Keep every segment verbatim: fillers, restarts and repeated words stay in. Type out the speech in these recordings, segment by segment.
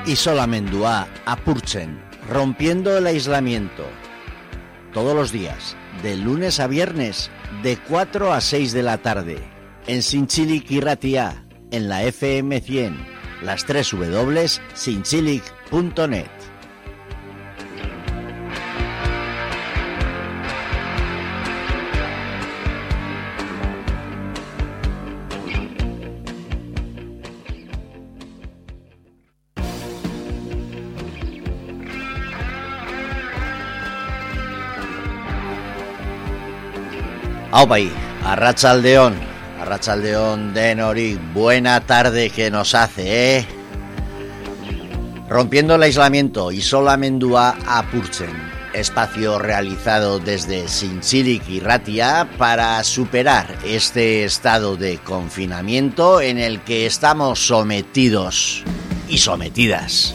isolamendua apurtzen, rompiendo el aislamiento. Todos los días, de lunes a viernes, de cuatro a seis de la tarde, en Zintzilik Irratia, en la F M cien, las tres W punto zintzilik punto net. Aupai, arratsaldeon, arratsaldeon denori, buena tarde que nos hace, ¿eh? Rompiendo el aislamiento, isolamendua apurtzen, espacio realizado desde Zintzilik Irratia para superar este estado de confinamiento en el que estamos sometidos y sometidas.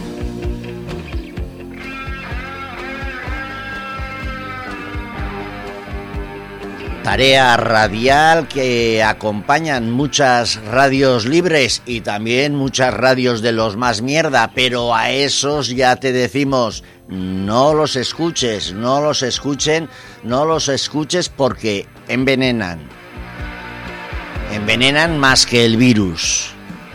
Tarea radial que acompañan muchas radios libres y también muchas radios de los más mierda, pero a esos ya te decimos, no los escuches, no los escuchen, no los escuches porque envenenan. Envenenan más que el virus.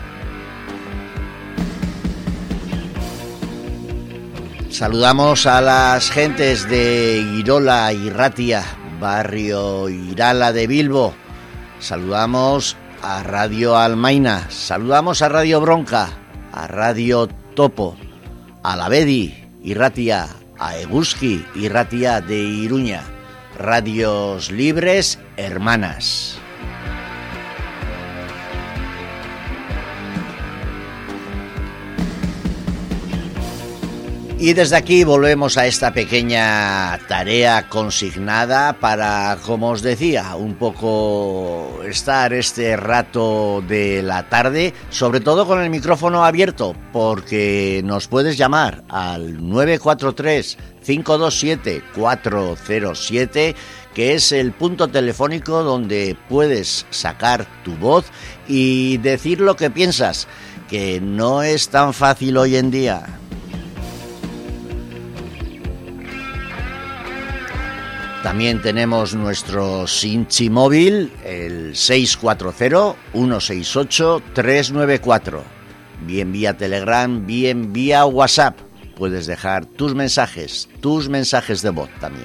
Saludamos a las gentes de Irola Irratia, barrio Irala de Bilbo. Saludamos a Radio Almaina, saludamos a Radio Bronca, a Radio Topo, a la Bedi Irratia, a Eguzki Irratia de Iruña, radios libres hermanas. Y desde aquí volvemos a esta pequeña tarea consignada para, como os decía, un poco estar este rato de la tarde, sobre todo con el micrófono abierto, porque nos puedes llamar al nueve cuatro tres, cinco dos siete, cuatro cero siete, que es el punto telefónico donde puedes sacar tu voz y decir lo que piensas, que no es tan fácil hoy en día. También tenemos nuestro Zintzi móvil, el seis cuatro cero, uno seis ocho, tres nueve cuatro. Bien vía Telegram, bien vía WhatsApp. Puedes dejar tus mensajes, tus mensajes de voz también.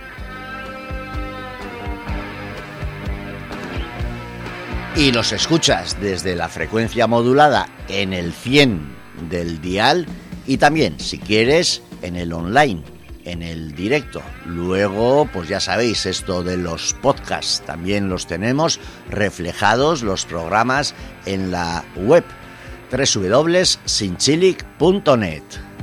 Y los escuchas desde la frecuencia modulada en el cien del dial y también, si quieres, en el online, en el directo. Luego, pues ya sabéis, esto de los podcasts también los tenemos reflejados los programas en la web doble u doble u doble u punto zintzilik punto net.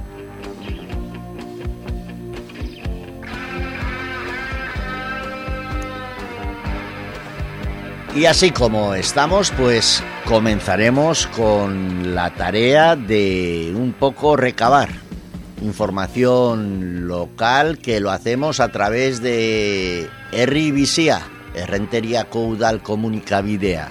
Y así como estamos, pues comenzaremos con la tarea de un poco recabar información local, que lo hacemos a través de Herri Bizia, Errenteriako Udal Komunikabidea.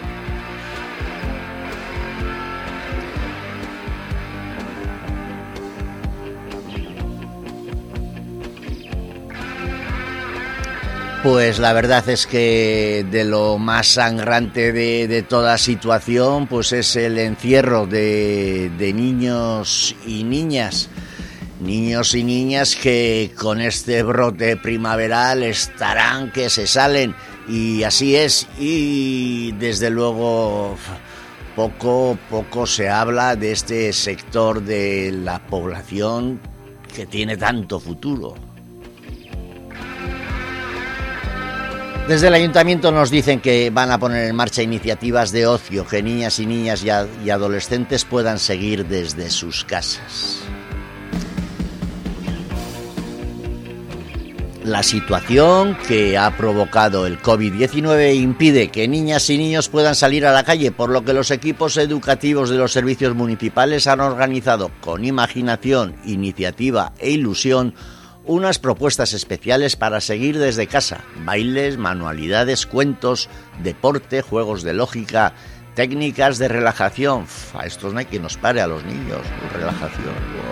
Pues la verdad es que de lo más sangrante de, de toda situación, pues es el encierro de, de niños y niñas. Niños y niñas que con este brote primaveral estarán que se salen, y así es, y desde luego poco, poco se habla de este sector de la población que tiene tanto futuro. Desde el ayuntamiento nos dicen que van a poner en marcha iniciativas de ocio, que niñas y niñas y, a, y adolescentes puedan seguir desde sus casas. La situación que ha provocado el covid diecinueve impide que niñas y niños puedan salir a la calle, por lo que los equipos educativos de los servicios municipales han organizado con imaginación, iniciativa e ilusión unas propuestas especiales para seguir desde casa: bailes, manualidades, cuentos, deporte, juegos de lógica, Técnicas de relajación. A estos no hay quien nos pare, a los niños. Relajación.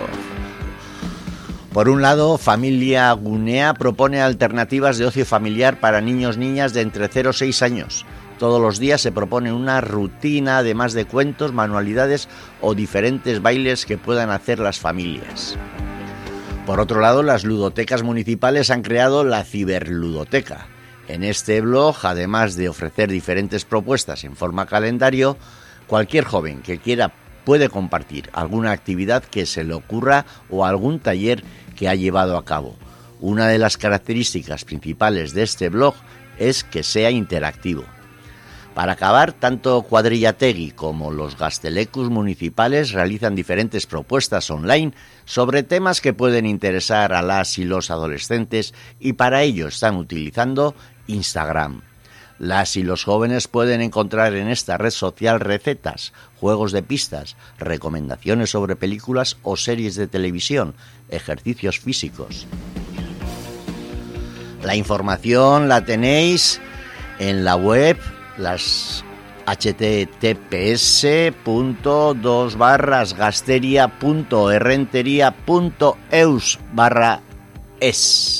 Por un lado, Familia Gunea propone alternativas de ocio familiar para niños y niñas de entre cero a seis años. Todos los días se propone una rutina, además de cuentos, manualidades o diferentes bailes que puedan hacer las familias. Por otro lado, las ludotecas municipales han creado la Ciberludoteca. En este blog, además de ofrecer diferentes propuestas en forma calendario, cualquier joven que quiera puede compartir alguna actividad que se le ocurra o algún taller que ha llevado a cabo. Una de las características principales de este blog es que sea interactivo. Para acabar, tanto Cuadrillategui como los Gastelecus municipales realizan diferentes propuestas online sobre temas que pueden interesar a las y los adolescentes y para ello están utilizando Instagram. Las y los jóvenes pueden encontrar en esta red social recetas, juegos de pistas, recomendaciones sobre películas o series de televisión, ejercicios físicos. La información la tenéis en la web, las https punto dos barras gasteria punto errenteria punto eus barra es.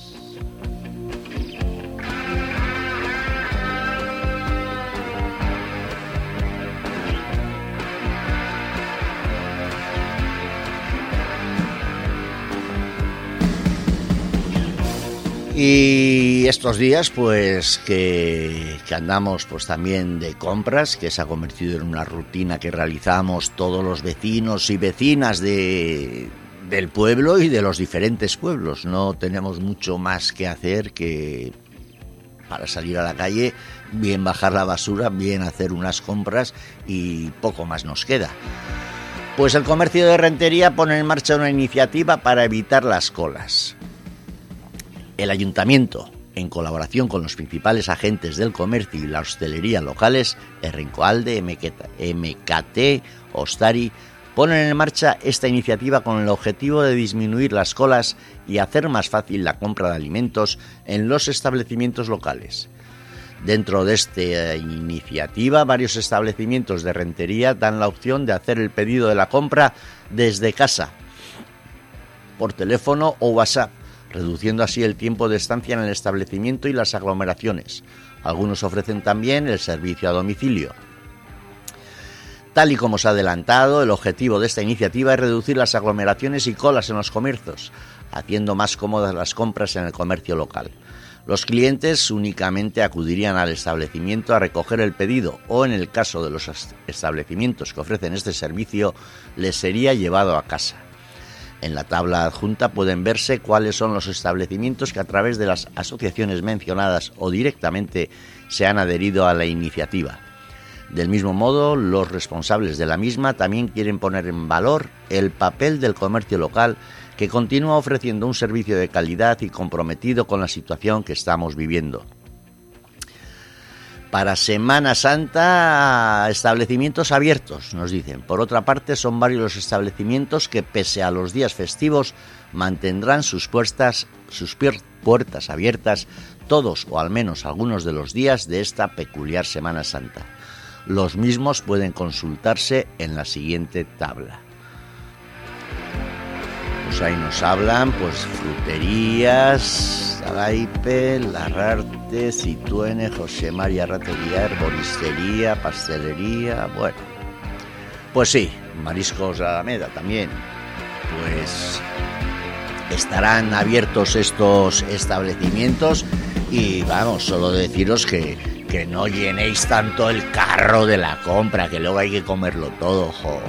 Y estos días, pues, que, que andamos pues también de compras, que se ha convertido en una rutina que realizamos todos los vecinos y vecinas de, del pueblo y de los diferentes pueblos. No tenemos mucho más que hacer que para salir a la calle, bien bajar la basura, bien hacer unas compras y poco más nos queda. Pues el comercio de Rentería pone en marcha una iniciativa para evitar las colas. El ayuntamiento, en colaboración con los principales agentes del comercio y la hostelería locales, Errincoalde, M K T, Ostari, ponen en marcha esta iniciativa con el objetivo de disminuir las colas y hacer más fácil la compra de alimentos en los establecimientos locales. Dentro de esta iniciativa, varios establecimientos de Rentería dan la opción de hacer el pedido de la compra desde casa, por teléfono o WhatsApp, reduciendo así el tiempo de estancia en el establecimiento y las aglomeraciones. Algunos ofrecen también el servicio a domicilio. Tal y como se ha adelantado, el objetivo de esta iniciativa es reducir las aglomeraciones y colas en los comercios, haciendo más cómodas las compras en el comercio local. Los clientes únicamente acudirían al establecimiento a recoger el pedido o, en el caso de los establecimientos que ofrecen este servicio, les sería llevado a casa. En la tabla adjunta pueden verse cuáles son los establecimientos que a través de las asociaciones mencionadas o directamente se han adherido a la iniciativa. Del mismo modo, los responsables de la misma también quieren poner en valor el papel del comercio local, que continúa ofreciendo un servicio de calidad y comprometido con la situación que estamos viviendo. Para Semana Santa, establecimientos abiertos, nos dicen. Por otra parte, son varios los establecimientos que, pese a los días festivos, mantendrán sus puertas, sus puertas abiertas todos o al menos algunos de los días de esta peculiar Semana Santa. Los mismos pueden consultarse en la siguiente tabla. Pues ahí nos hablan, pues, fruterías, Agaipe, Larrarte, Situene, José María Ratería, herboristería, pastelería, bueno. Pues sí, Mariscos Alameda también. Pues estarán abiertos estos establecimientos y vamos, solo deciros que, que no llenéis tanto el carro de la compra, que luego hay que comerlo todo, jo.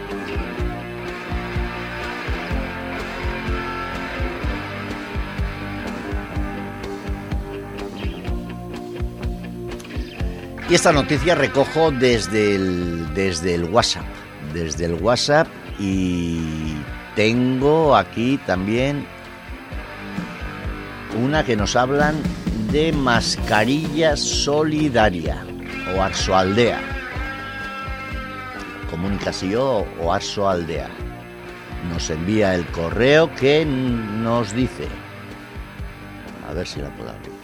Y esta noticia recojo desde el, desde el WhatsApp, desde el WhatsApp y tengo aquí también una que nos hablan de mascarilla solidaria o Arsoaldea. Comunicación o Arsoaldea. Nos envía el correo que nos dice, a ver si la puedo abrir.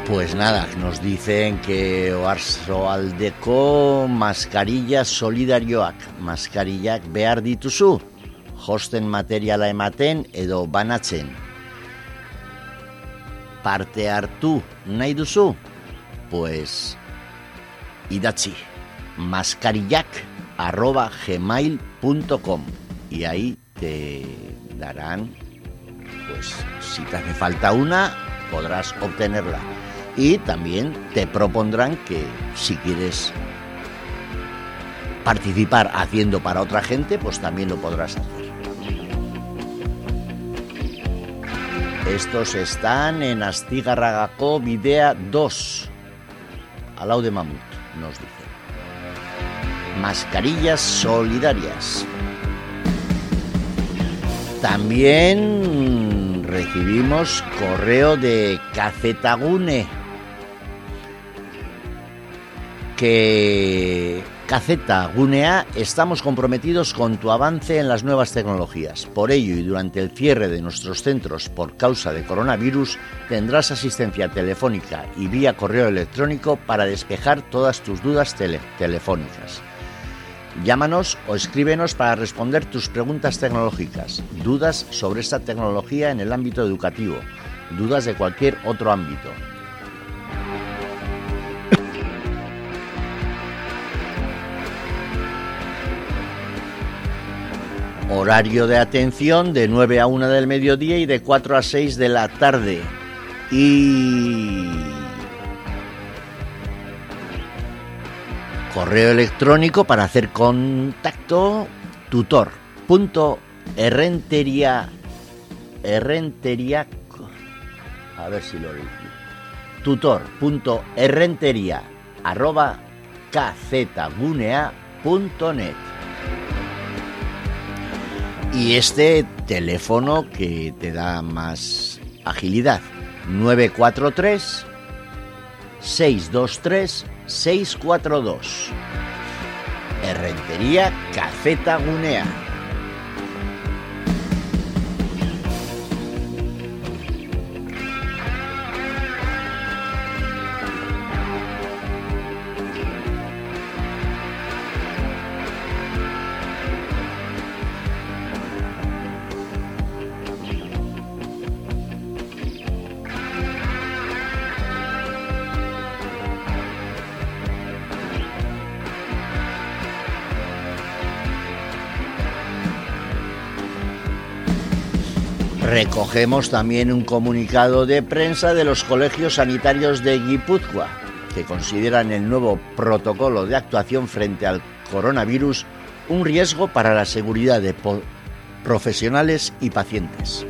Pues nada, nos dicen que oarsoaldeko mascarillas solidarioak, mascarillak behar dituzu, hosten materiala ematen edo banatzen. Parte hartu nahi duzu? Pues idatzi, mascarillak arroba gmail punto com y ahí te darán, pues si te hace falta una, podrás obtenerla. Y también te propondrán que si quieres participar haciendo para otra gente, pues también lo podrás hacer. Estos están en Astigarragako Bidea dos, al lado de Mamut, nos dicen. Mascarillas solidarias. También recibimos correo de Kazetagune, que Kazetagune, estamos comprometidos con tu avance en las nuevas tecnologías. Por ello y durante el cierre de nuestros centros por causa de coronavirus, tendrás asistencia telefónica y vía correo electrónico para despejar todas tus dudas tele- telefónicas. Llámanos o escríbenos para responder tus preguntas tecnológicas, dudas sobre esta tecnología en el ámbito educativo, dudas de cualquier otro ámbito. Horario de atención de nueve a una del mediodía y de cuatro a seis de la tarde. Y correo electrónico para hacer contacto, tutor punto errenteria errenteria a ver si lo digo, tutor punto errenteria arroba kazetagune punto net. Y este teléfono que te da más agilidad, nueve cuatro tres seis dos tres seis cuatro dos. Errentería Kazetagune. Recogemos también un comunicado de prensa de los colegios sanitarios de Guipúzcoa, que consideran el nuevo protocolo de actuación frente al coronavirus un riesgo para la seguridad de po- profesionales y pacientes.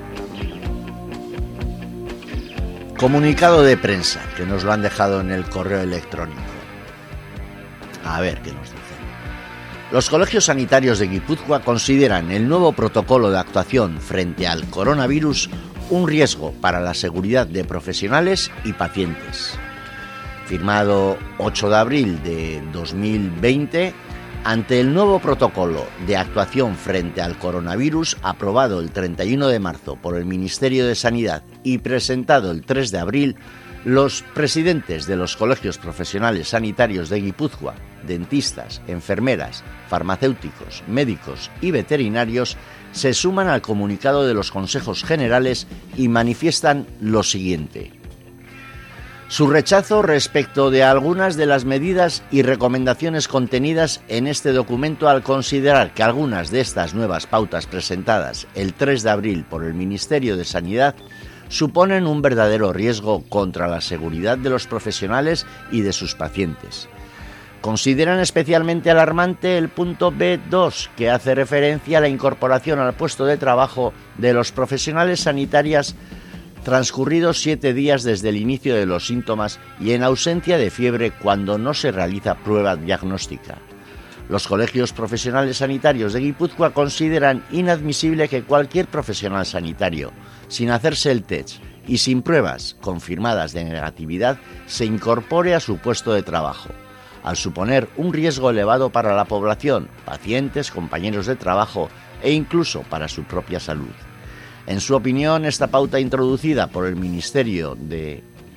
Comunicado de prensa, que nos lo han dejado en el correo electrónico. A ver qué nos dicen. Los colegios sanitarios de Guipúzcoa consideran el nuevo protocolo de actuación frente al coronavirus un riesgo para la seguridad de profesionales y pacientes. Firmado ocho de abril de dos mil veinte, ante el nuevo protocolo de actuación frente al coronavirus aprobado el treinta y uno de marzo por el Ministerio de Sanidad y presentado el tres de abril, los presidentes de los colegios profesionales sanitarios de Guipúzcoa, dentistas, enfermeras, farmacéuticos, médicos y veterinarios se suman al comunicado de los consejos generales y manifiestan lo siguiente: su rechazo respecto de algunas de las medidas y recomendaciones contenidas en este documento al considerar que algunas de estas nuevas pautas presentadas el tres de abril por el Ministerio de Sanidad suponen un verdadero riesgo contra la seguridad de los profesionales y de sus pacientes. Consideran especialmente alarmante el punto B dos, que hace referencia a la incorporación al puesto de trabajo de los profesionales sanitarios transcurridos siete días desde el inicio de los síntomas y en ausencia de fiebre cuando no se realiza prueba diagnóstica. Los colegios profesionales sanitarios de Guipúzcoa consideran inadmisible que cualquier profesional sanitario, sin hacerse el test y sin pruebas confirmadas de negatividad, se incorpore a su puesto de trabajo, al suponer un riesgo elevado para la población, pacientes, compañeros de trabajo e incluso para su propia salud. En su opinión, esta pauta introducida por el Ministerio de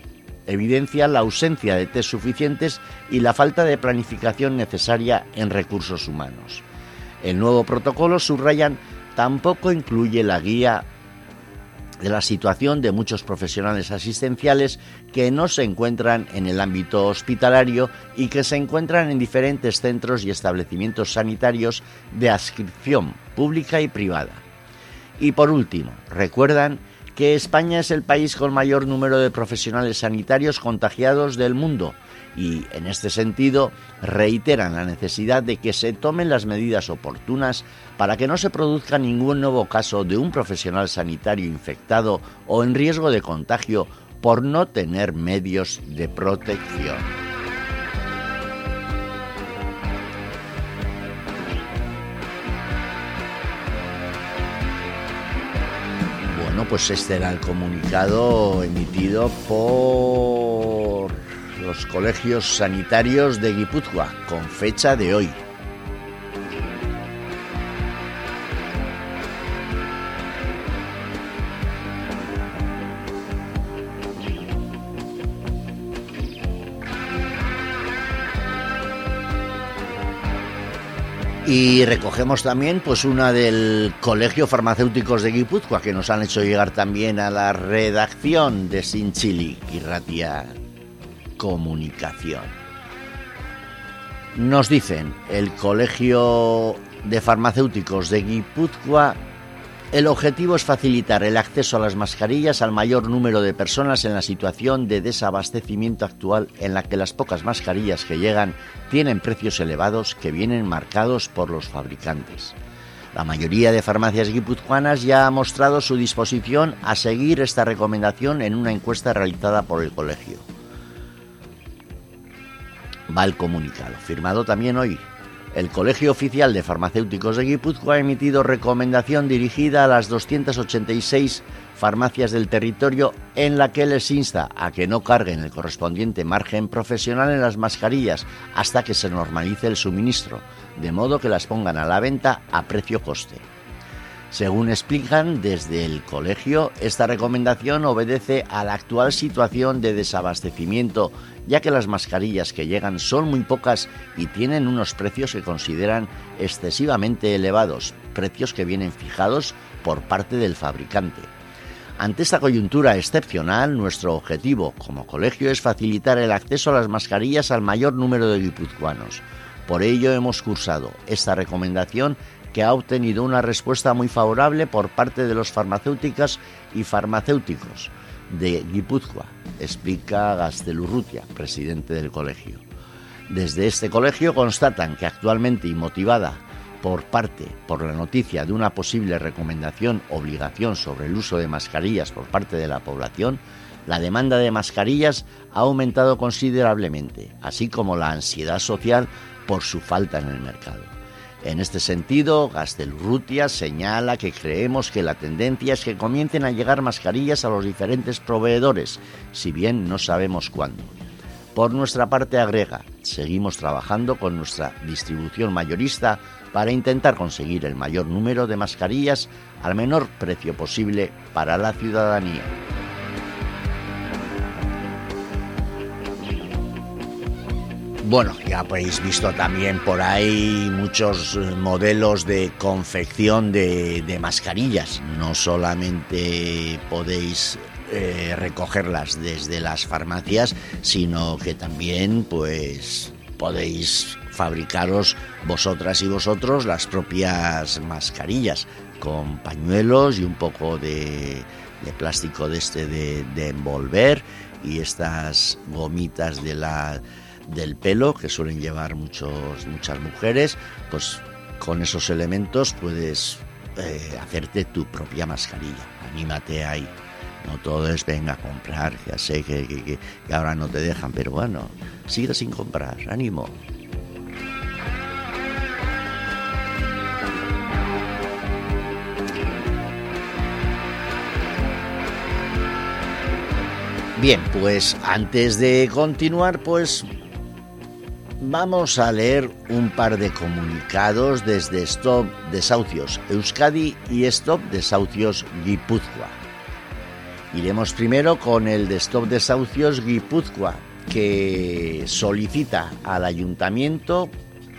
evidencia la ausencia de test suficientes y la falta de planificación necesaria en recursos humanos. El nuevo protocolo, subrayan, tampoco incluye la guía de la situación de muchos profesionales asistenciales que no se encuentran en el ámbito hospitalario y que se encuentran en diferentes centros y establecimientos sanitarios de adscripción pública y privada. Y por último, recuerdan que España es el país con mayor número de profesionales sanitarios contagiados del mundo y, en este sentido, reiteran la necesidad de que se tomen las medidas oportunas para que no se produzca ningún nuevo caso de un profesional sanitario infectado o en riesgo de contagio por no tener medios de protección. Bueno, pues este era el comunicado emitido por los colegios sanitarios de Guipúzcoa, con fecha de hoy. Y recogemos también pues una del Colegio Farmacéuticos de Guipúzcoa, que nos han hecho llegar también a la redacción de Sinchili y Ratia Comunicación. Nos dicen, el Colegio de Farmacéuticos de Guipúzcoa: el objetivo es facilitar el acceso a las mascarillas al mayor número de personas en la situación de desabastecimiento actual, en la que las pocas mascarillas que llegan tienen precios elevados que vienen marcados por los fabricantes. La mayoría de farmacias guipuzcoanas ya ha mostrado su disposición a seguir esta recomendación en una encuesta realizada por el colegio. Va el comunicado, firmado también hoy. El Colegio Oficial de Farmacéuticos de Guipúzcoa ha emitido recomendación dirigida a las doscientas ochenta y seis farmacias del territorio, en la que les insta a que no carguen el correspondiente margen profesional en las mascarillas hasta que se normalice el suministro, de modo que las pongan a la venta a precio coste. Según explican desde el colegio, esta recomendación obedece a la actual situación de desabastecimiento, ya que las mascarillas que llegan son muy pocas y tienen unos precios que consideran excesivamente elevados, precios que vienen fijados por parte del fabricante. Ante esta coyuntura excepcional, nuestro objetivo como colegio es facilitar el acceso a las mascarillas al mayor número de guipuzcoanos. Por ello hemos cursado esta recomendación, que ha obtenido una respuesta muy favorable por parte de los farmacéuticas y farmacéuticos de Guipúzcoa, explica Gaztelurrutia, presidente del colegio. Desde este colegio constatan que actualmente, y motivada por parte por la noticia de una posible recomendación obligación sobre el uso de mascarillas por parte de la población, la demanda de mascarillas ha aumentado considerablemente, así como la ansiedad social por su falta en el mercado. En este sentido, Gaztelurrutia señala que creemos que la tendencia es que comiencen a llegar mascarillas a los diferentes proveedores, si bien no sabemos cuándo. Por nuestra parte, agrega, seguimos trabajando con nuestra distribución mayorista para intentar conseguir el mayor número de mascarillas al menor precio posible para la ciudadanía. Bueno, ya habéis visto también por ahí muchos modelos de confección de, de mascarillas. No solamente podéis eh, recogerlas desde las farmacias, sino que también pues podéis fabricaros vosotras y vosotros las propias mascarillas con pañuelos y un poco de, de plástico de este de, de envolver, y estas gomitas de la del pelo que suelen llevar muchos, muchas mujeres. Pues con esos elementos puedes eh, hacerte tu propia mascarilla. Anímate ahí. No todo es venga a comprar. Ya sé que, que, que ahora no te dejan, pero bueno, sigue sin comprar. Ánimo. Bien, pues antes de continuar, pues vamos a leer un par de comunicados desde Stop Desahucios Euskadi y Stop Desahucios Guipúzcoa. Iremos primero con el de Stop Desahucios Guipúzcoa, que solicita al Ayuntamiento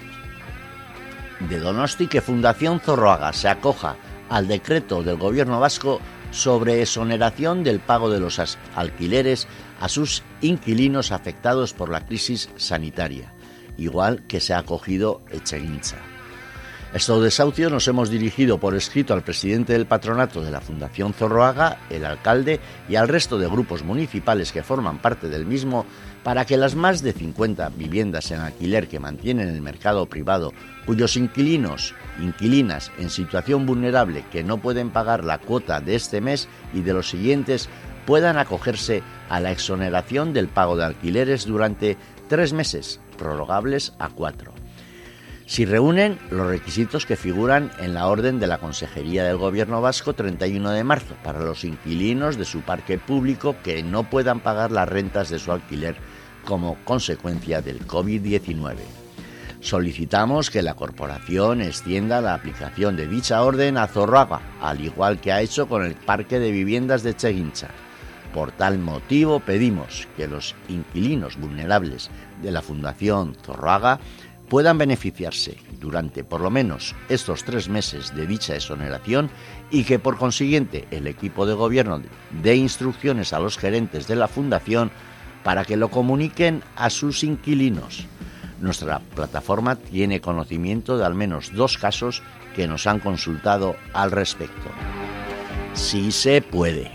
de Donosti que Fundación Zorroaga se acoja al decreto del Gobierno vasco sobre exoneración del pago de los alquileres a sus inquilinos afectados por la crisis sanitaria, igual que se ha acogido Etxegintza. Estos desahucios nos hemos dirigido por escrito al presidente del patronato de la Fundación Zorroaga, el alcalde y al resto de grupos municipales que forman parte del mismo para que las más de cincuenta viviendas en alquiler que mantienen el mercado privado, cuyos inquilinos, inquilinas en situación vulnerable que no pueden pagar la cuota de este mes y de los siguientes, puedan acogerse a la exoneración del pago de alquileres durante tres meses, prorrogables a cuatro. Si reúnen los requisitos que figuran en la orden de la Consejería del Gobierno Vasco treinta y uno de marzo para los inquilinos de su parque público que no puedan pagar las rentas de su alquiler como consecuencia del COVID diecinueve. Solicitamos que la corporación extienda la aplicación de dicha orden a Zorroaga, al igual que ha hecho con el parque de viviendas de Etxegintza. Por tal motivo pedimos que los inquilinos vulnerables de la Fundación Zorroaga puedan beneficiarse durante por lo menos estos tres meses de dicha exoneración y que por consiguiente el equipo de gobierno dé instrucciones a los gerentes de la Fundación para que lo comuniquen a sus inquilinos. Nuestra plataforma tiene conocimiento de al menos dos casos que nos han consultado al respecto. Sí se puede.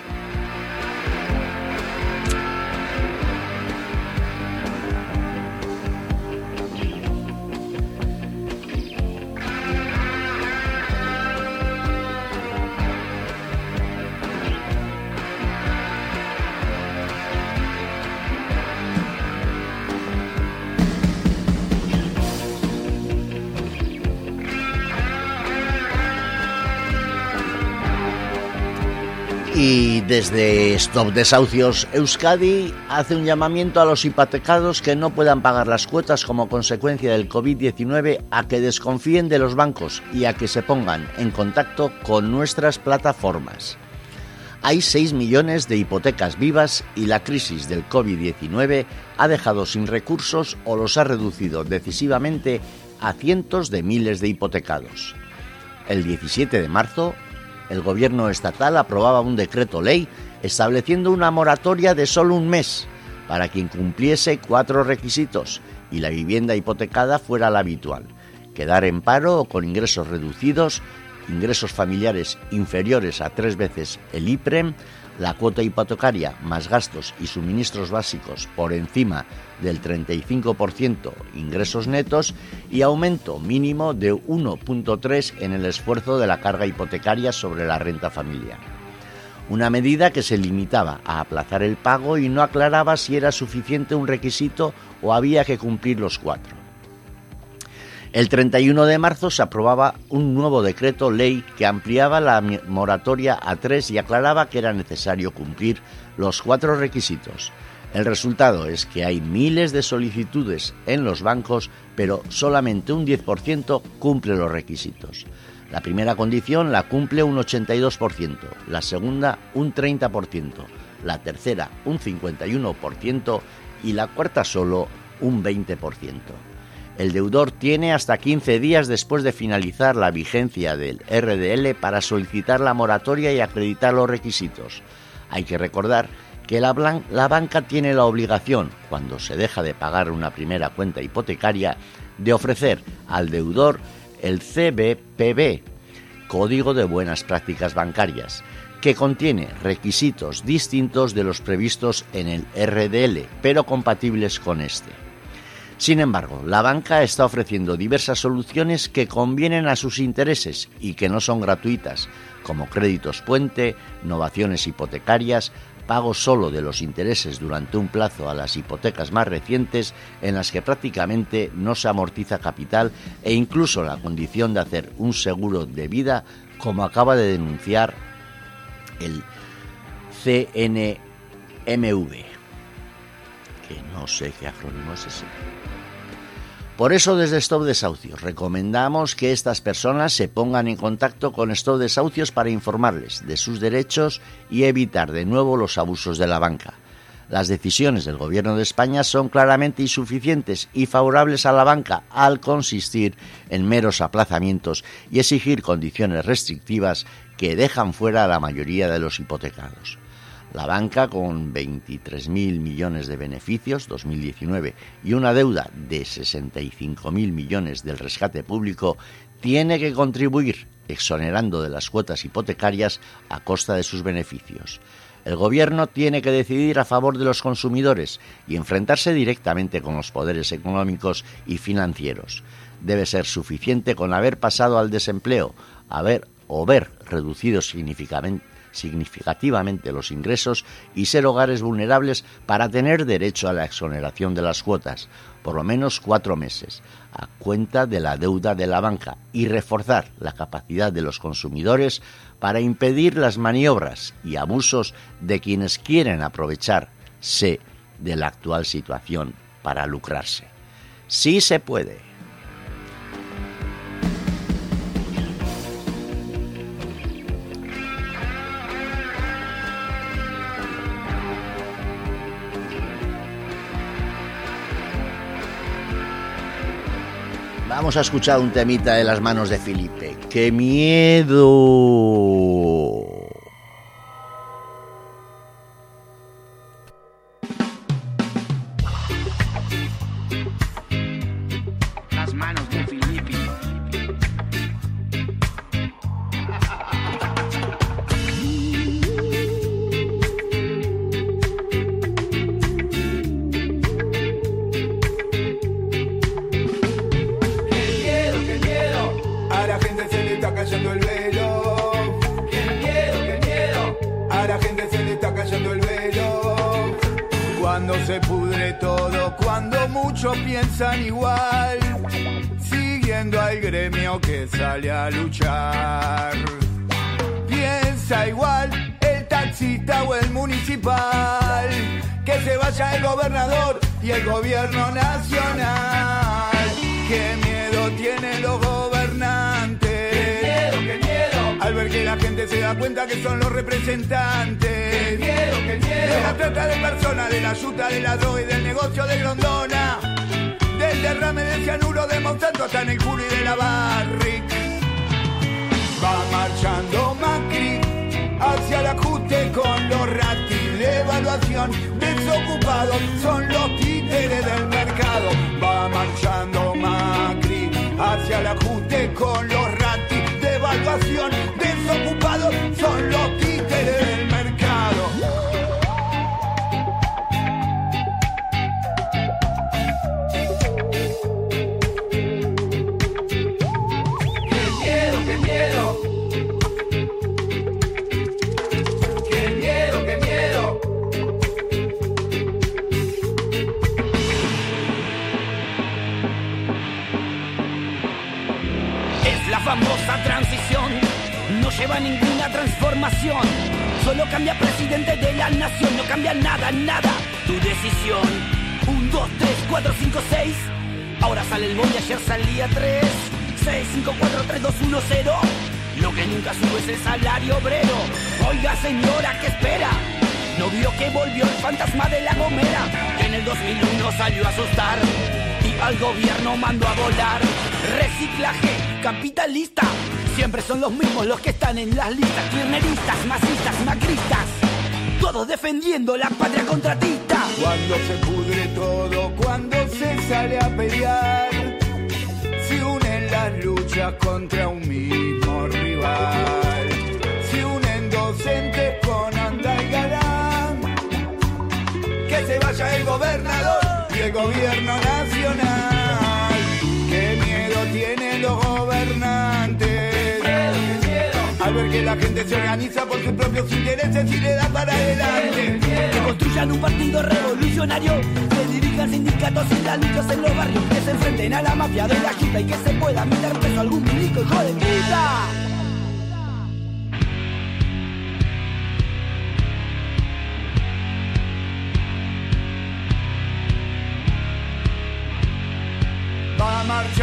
Y desde Stop Desahucios Euskadi hace un llamamiento a los hipotecados que no puedan pagar las cuotas como consecuencia del COVID diecinueve a que desconfíen de los bancos y a que se pongan en contacto con nuestras plataformas. Hay seis millones de hipotecas vivas y la crisis del COVID diecinueve ha dejado sin recursos o los ha reducido decisivamente a cientos de miles de hipotecados. El diecisiete de marzo, el Gobierno estatal aprobaba un decreto ley estableciendo una moratoria de solo un mes para quien cumpliese cuatro requisitos y la vivienda hipotecada fuera la habitual: quedar en paro o con ingresos reducidos, ingresos familiares inferiores a tres veces el IPREM, la cuota hipotecaria más gastos y suministros básicos por encima del treinta y cinco por ciento ingresos netos y aumento mínimo de uno punto tres en el esfuerzo de la carga hipotecaria sobre la renta familiar. Una medida que se limitaba a aplazar el pago y no aclaraba si era suficiente un requisito o había que cumplir los cuatro. El treinta y uno de marzo se aprobaba un nuevo decreto ley que ampliaba la moratoria a tres y aclaraba que era necesario cumplir los cuatro requisitos. El resultado es que hay miles de solicitudes en los bancos, pero solamente un diez por ciento cumple los requisitos. La primera condición la cumple un ochenta y dos por ciento, la segunda un treinta por ciento, la tercera un cincuenta y uno por ciento y la cuarta solo un veinte por ciento. El deudor tiene hasta quince días después de finalizar la vigencia del R D L para solicitar la moratoria y acreditar los requisitos. Hay que recordar que la, blan- la banca tiene la obligación, cuando se deja de pagar una primera cuenta hipotecaria, de ofrecer al deudor el C B P B, Código de Buenas Prácticas Bancarias, que contiene requisitos distintos de los previstos en el R D L, pero compatibles con este. Sin embargo, la banca está ofreciendo diversas soluciones que convienen a sus intereses y que no son gratuitas, como créditos puente, novaciones hipotecarias, pago solo de los intereses durante un plazo a las hipotecas más recientes en las que prácticamente no se amortiza capital e incluso la condición de hacer un seguro de vida, como acaba de denunciar el C N M V, que no sé qué acrónimo es ese. Por eso desde Stop Desahucios recomendamos que estas personas se pongan en contacto con Stop Desahucios para informarles de sus derechos y evitar de nuevo los abusos de la banca. Las decisiones del Gobierno de España son claramente insuficientes y favorables a la banca al consistir en meros aplazamientos y exigir condiciones restrictivas que dejan fuera a la mayoría de los hipotecados. La banca, con veintitrés mil millones de beneficios dos mil diecinueve y una deuda de sesenta y cinco mil millones del rescate público, tiene que contribuir exonerando de las cuotas hipotecarias a costa de sus beneficios. El Gobierno tiene que decidir a favor de los consumidores y enfrentarse directamente con los poderes económicos y financieros. Debe ser suficiente con haber pasado al desempleo, haber o ver reducidos significativamente significativamente los ingresos y ser hogares vulnerables para tener derecho a la exoneración de las cuotas, por lo menos cuatro meses, a cuenta de la deuda de la banca, y reforzar la capacidad de los consumidores para impedir las maniobras y abusos de quienes quieren aprovecharse de la actual situación para lucrarse. Sí se puede. Vamos a escuchar un temita de Las Manos de Felipe. ¡Qué miedo! Las Manos de Felipe. Cayendo el velo, qué miedo, qué miedo. A la gente se le está cayendo el velo. Cuando se pudre todo, cuando muchos piensan igual, siguiendo al gremio que sale a luchar. Piensa igual el taxista o el municipal, que se vaya el gobernador y el gobierno nacional. Qué miedo tienen los gobernantes al ver que la gente se da cuenta que son los representantes. ¡Qué miedo, qué miedo! De la trata de personas, de la yuta, de la droga y del negocio de Grondona, del derrame de cianuro de Monsanto hasta en el culo y de la Barrick. Va marchando Macri hacia el ajuste con los ratis de evaluación. Desocupados son los títeres del mercado. Va marchando Macri hacia el ajuste con los ratis de evaluación. Desocupados son los títeres del mercado. ¡Qué miedo, qué miedo! ¡Qué miedo, qué miedo! Es la famosa transición, no lleva ninguna transformación. Solo cambia presidente de la nación, no cambia nada, nada. Tu decisión, un, dos, tres, cuatro, cinco, seis. Ahora sale el bondi, ayer salía tres, seis, cinco, cuatro, tres, dos, uno, cero. Lo que nunca sube es el salario obrero. Oiga señora, ¿qué espera? ¿No vio que volvió el fantasma de La Gomera? Que en el dos mil uno salió a asustar y al gobierno mandó a volar. Reciclaje capitalista, siempre son los mismos los que están en las listas. Kirchneristas, masistas, macristas, todos defendiendo la patria contratista. Cuando se pudre todo, cuando se sale a pelear, se unen las luchas contra un mismo rival. Se unen docentes con Andalgalán, que se vaya el gobernador y el gobierno nacional. Qué miedo tienen los gobernantes al ver que la gente se organiza por sus propios intereses y le da para adelante. Que construyan un partido revolucionario, que dirijan sindicatos y las luchas en los barrios, que se enfrenten a la mafia de la junta y que se pueda meter preso algún milico, hijo de puta.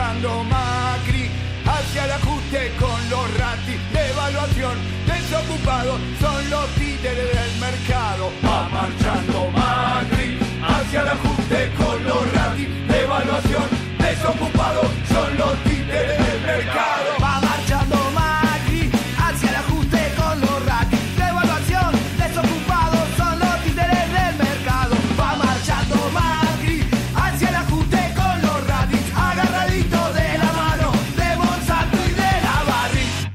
marchando Macri hacia el ajuste con los ratis de evaluación. Desocupados son los títeres del mercado. Va marchando Macri hacia el ajuste con los ratis de evaluación. Desocupados son los títeres del mercado. Va marchando Macri hacia el ajuste con los ratis de evaluación. Desocupados son los títeres del mercado. Va marchando Macri hacia el ajuste con los ratis, agarraditos de la mano de Monsanto y de la Barri.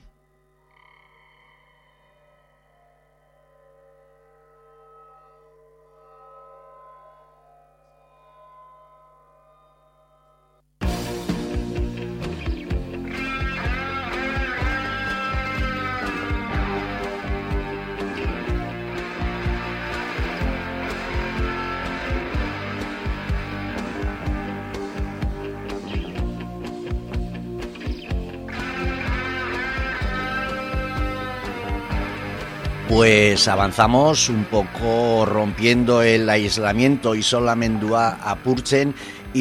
Pues avanzamos un poco rompiendo el aislamiento isolamendua apurtzen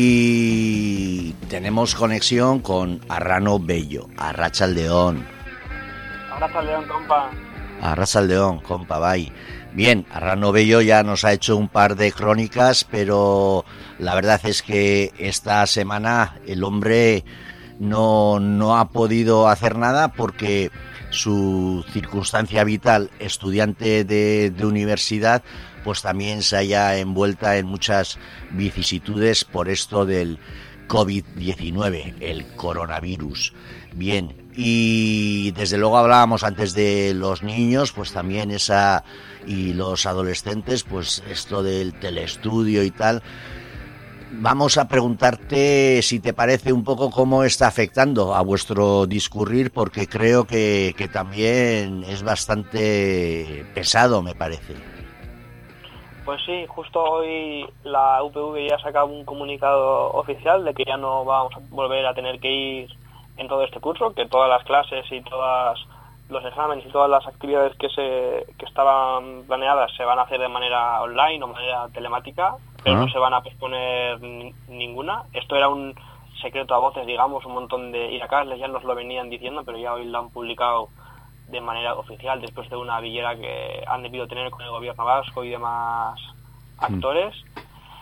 y tenemos conexión con Arrano Bello, Arratsaldeon. Arratsaldeon, compa. Arratsaldeon, compa, bye. Bien, Arrano Bello ya nos ha hecho un par de crónicas, pero la verdad es que esta semana el hombre no, no ha podido hacer nada porque su circunstancia vital, estudiante de, de universidad, pues también se halla envuelta en muchas vicisitudes por esto del COVID diecinueve, el coronavirus. Bien, y desde luego hablábamos antes de los niños, pues también esa, y los adolescentes, pues esto del teleestudio y tal. Vamos a preguntarte si te parece un poco cómo está afectando a vuestro discurrir, porque creo que, que también es bastante pesado, me parece. Pues sí, justo hoy la U P V ya ha sacado un comunicado oficial de que ya no vamos a volver a tener que ir en todo este curso, que todas las clases y todos los exámenes y todas las actividades que se que estaban planeadas se van a hacer de manera online o manera telemática, pero no se van a posponer n- ninguna. Esto era un secreto a voces, digamos, un montón de iracales ya nos lo venían diciendo, pero ya hoy lo han publicado de manera oficial después de una villera que han debido tener con el gobierno vasco y demás actores. Mm.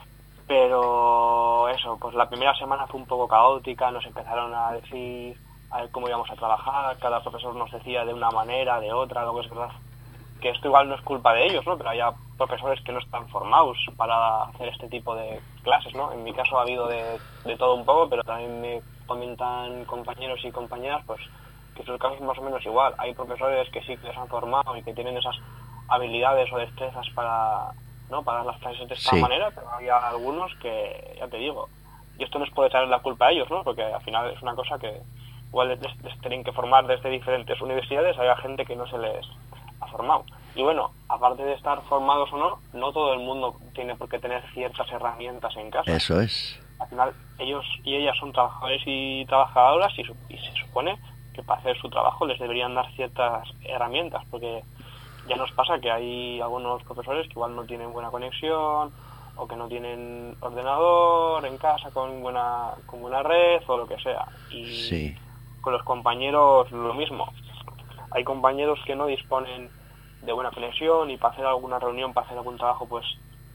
Pero eso, pues la primera semana fue un poco caótica, nos empezaron a decir a ver cómo íbamos a trabajar, cada profesor nos decía de una manera, de otra, lo que es verdad que esto igual no es culpa de ellos, ¿no? Pero hay profesores que no están formados para hacer este tipo de clases, ¿no? En mi caso ha habido de, de todo un poco, pero también me comentan compañeros y compañeras, pues, que sus casos más o menos igual. Hay profesores que sí que les han formado y que tienen esas habilidades o destrezas para, ¿no? para dar las clases de esta sí. manera, pero hay algunos que, ya te digo, y esto no es puede echarles la culpa a ellos, ¿no? Porque al final es una cosa que igual les, les tienen que formar desde diferentes universidades, hay gente que no se les ha formado. Y bueno, aparte de estar formados o no, no todo el mundo tiene por qué tener ciertas herramientas en casa. Eso es. Al final, ellos y ellas son trabajadores y trabajadoras y, y se supone que para hacer su trabajo les deberían dar ciertas herramientas, porque ya nos pasa que hay algunos profesores que igual no tienen buena conexión o que no tienen ordenador en casa con buena, con buena red o lo que sea. Y sí. Con los compañeros lo mismo. Hay compañeros que no disponen de buena conexión y para hacer alguna reunión, para hacer algún trabajo, pues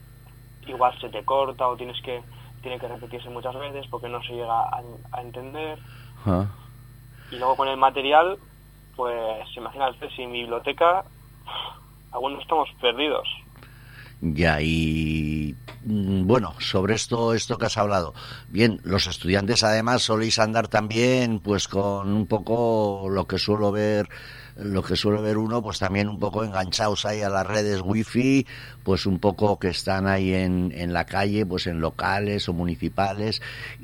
igual se te corta o tienes que tiene que repetirse muchas veces porque no se llega a, a entender. Uh-huh. Y luego con el material, pues imagínate, sin biblioteca, algunos estamos perdidos. Ya, y bueno, sobre esto esto que has hablado. Bien, los estudiantes además soléis andar también pues con un poco lo que suelo ver lo que suele ver uno, pues también un poco enganchados ahí a las redes wifi, pues un poco que están ahí en, en la calle, pues en locales o municipales,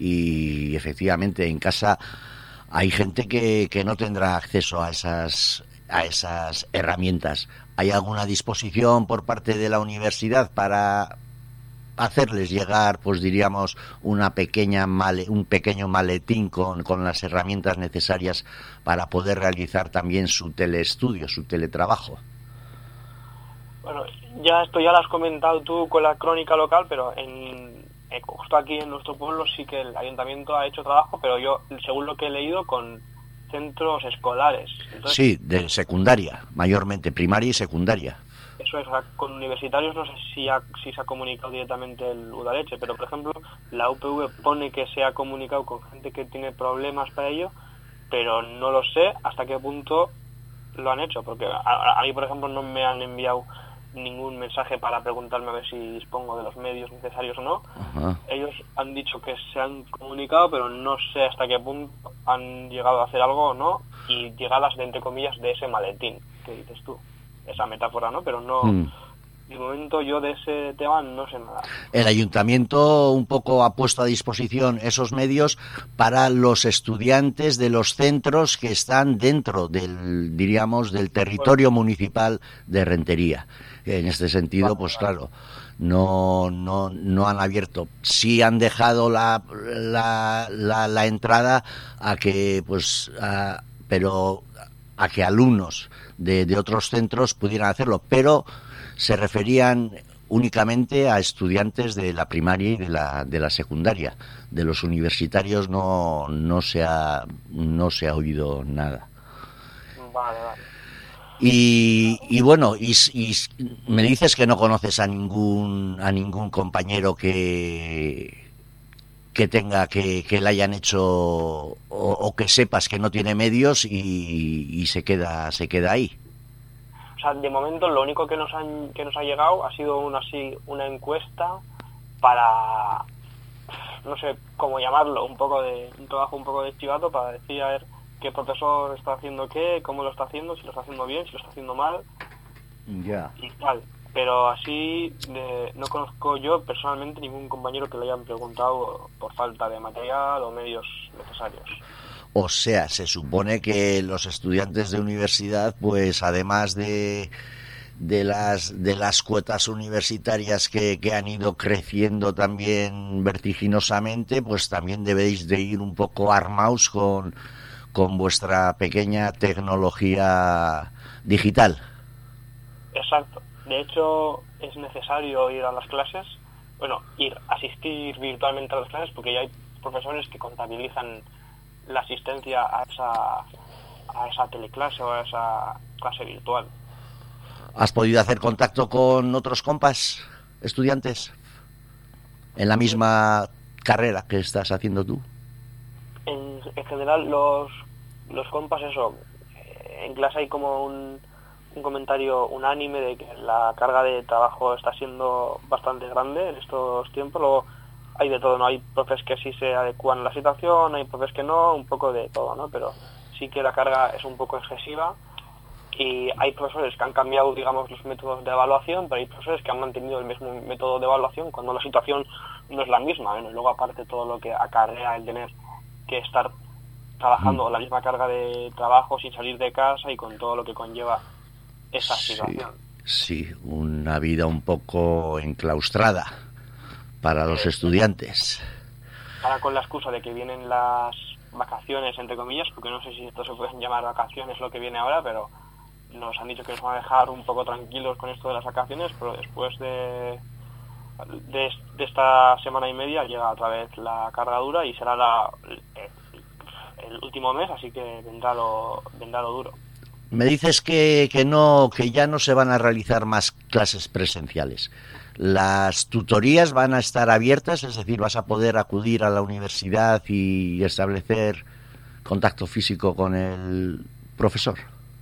y efectivamente en casa hay gente que, que no tendrá acceso a esas a esas herramientas. ¿Hay alguna disposición por parte de la universidad para hacerles llegar, pues diríamos, una pequeña male, un pequeño maletín con, con las herramientas necesarias para poder realizar también su teleestudio, su teletrabajo? Bueno, ya esto ya lo has comentado tú con la crónica local, pero en, eh, justo aquí en nuestro pueblo sí que el ayuntamiento ha hecho trabajo, pero yo, según lo que he leído, con centros escolares. Entonces, sí, de secundaria, mayormente, primaria y secundaria. Eso es, o sea, con universitarios no sé si, ha, si se ha comunicado directamente el Udaleche, pero por ejemplo la U P V pone que se ha comunicado con gente que tiene problemas para ello, pero no lo sé hasta qué punto lo han hecho, porque a, a mí, por ejemplo, no me han enviado ningún mensaje para preguntarme a ver si dispongo de los medios necesarios o no. Ajá. Ellos han dicho que se han comunicado, pero no sé hasta qué punto han llegado a hacer algo o no, y llegadas de, entre comillas, de ese maletín que dices tú, esa metáfora, ¿no? Pero no, Hmm. de momento yo de ese tema no sé nada. El ayuntamiento un poco ha puesto a disposición esos medios para los estudiantes de los centros que están dentro del, diríamos, del territorio municipal de Rentería. En este sentido, pues claro, no, no, no han abierto. Sí han dejado la, la, la, la entrada a que, pues, a, pero a que alumnos de, de otros centros pudieran hacerlo, pero se referían únicamente a estudiantes de la primaria y de la, de la secundaria. De los universitarios no, no se ha, no se ha oído nada. Vale, vale. Y, y bueno, y, y me dices que no conoces a ningún a ningún compañero que que tenga que, que le hayan hecho o, o que sepas que no tiene medios y, y se queda se queda ahí. O sea, de momento lo único que nos han que nos ha llegado ha sido una así una encuesta para, no sé cómo llamarlo, un poco de un trabajo un poco de chivato para decir a ver qué profesor está haciendo qué, cómo lo está haciendo, si lo está haciendo bien, si lo está haciendo mal, ya, y tal. Pero así de, no conozco yo personalmente ningún compañero que le hayan preguntado por falta de material o medios necesarios. O sea, se supone que los estudiantes de universidad, pues además de de las de las cuotas universitarias que, que han ido creciendo también vertiginosamente, pues también debéis de ir un poco armados con con vuestra pequeña tecnología digital. Exacto. De hecho, es necesario ir a las clases, bueno, ir, asistir virtualmente a las clases, porque ya hay profesores que contabilizan la asistencia a esa, a esa teleclase o a esa clase virtual. ¿Has podido hacer contacto con otros compas estudiantes en la misma carrera que estás haciendo tú? En, en general, los, los compas, eso, en clase hay como un, un comentario unánime de que la carga de trabajo está siendo bastante grande en estos tiempos. Luego hay de todo, ¿no? Hay profes que sí se adecuan a la situación, hay profes que no, un poco de todo, ¿no? Pero sí que la carga es un poco excesiva y hay profesores que han cambiado, digamos, los métodos de evaluación, pero hay profesores que han mantenido el mismo método de evaluación cuando la situación no es la misma, ¿no? Y luego, aparte, todo lo que acarrea el tener que estar trabajando la misma carga de trabajo sin salir de casa y con todo lo que conlleva esa situación. Sí, sí, una vida un poco enclaustrada para los estudiantes. Ahora con la excusa de que vienen las vacaciones, entre comillas, porque no sé si esto se pueden llamar vacaciones lo que viene ahora, pero nos han dicho que nos van a dejar un poco tranquilos con esto de las vacaciones, pero después de, de, de esta semana y media llega otra vez la carga dura y será la, el último mes, así que vendrá lo, vendrá lo duro. Me dices que, que no, que ya no se van a realizar más clases presenciales. ¿Las tutorías van a estar abiertas? Es decir, ¿vas a poder acudir a la universidad y establecer contacto físico con el profesor?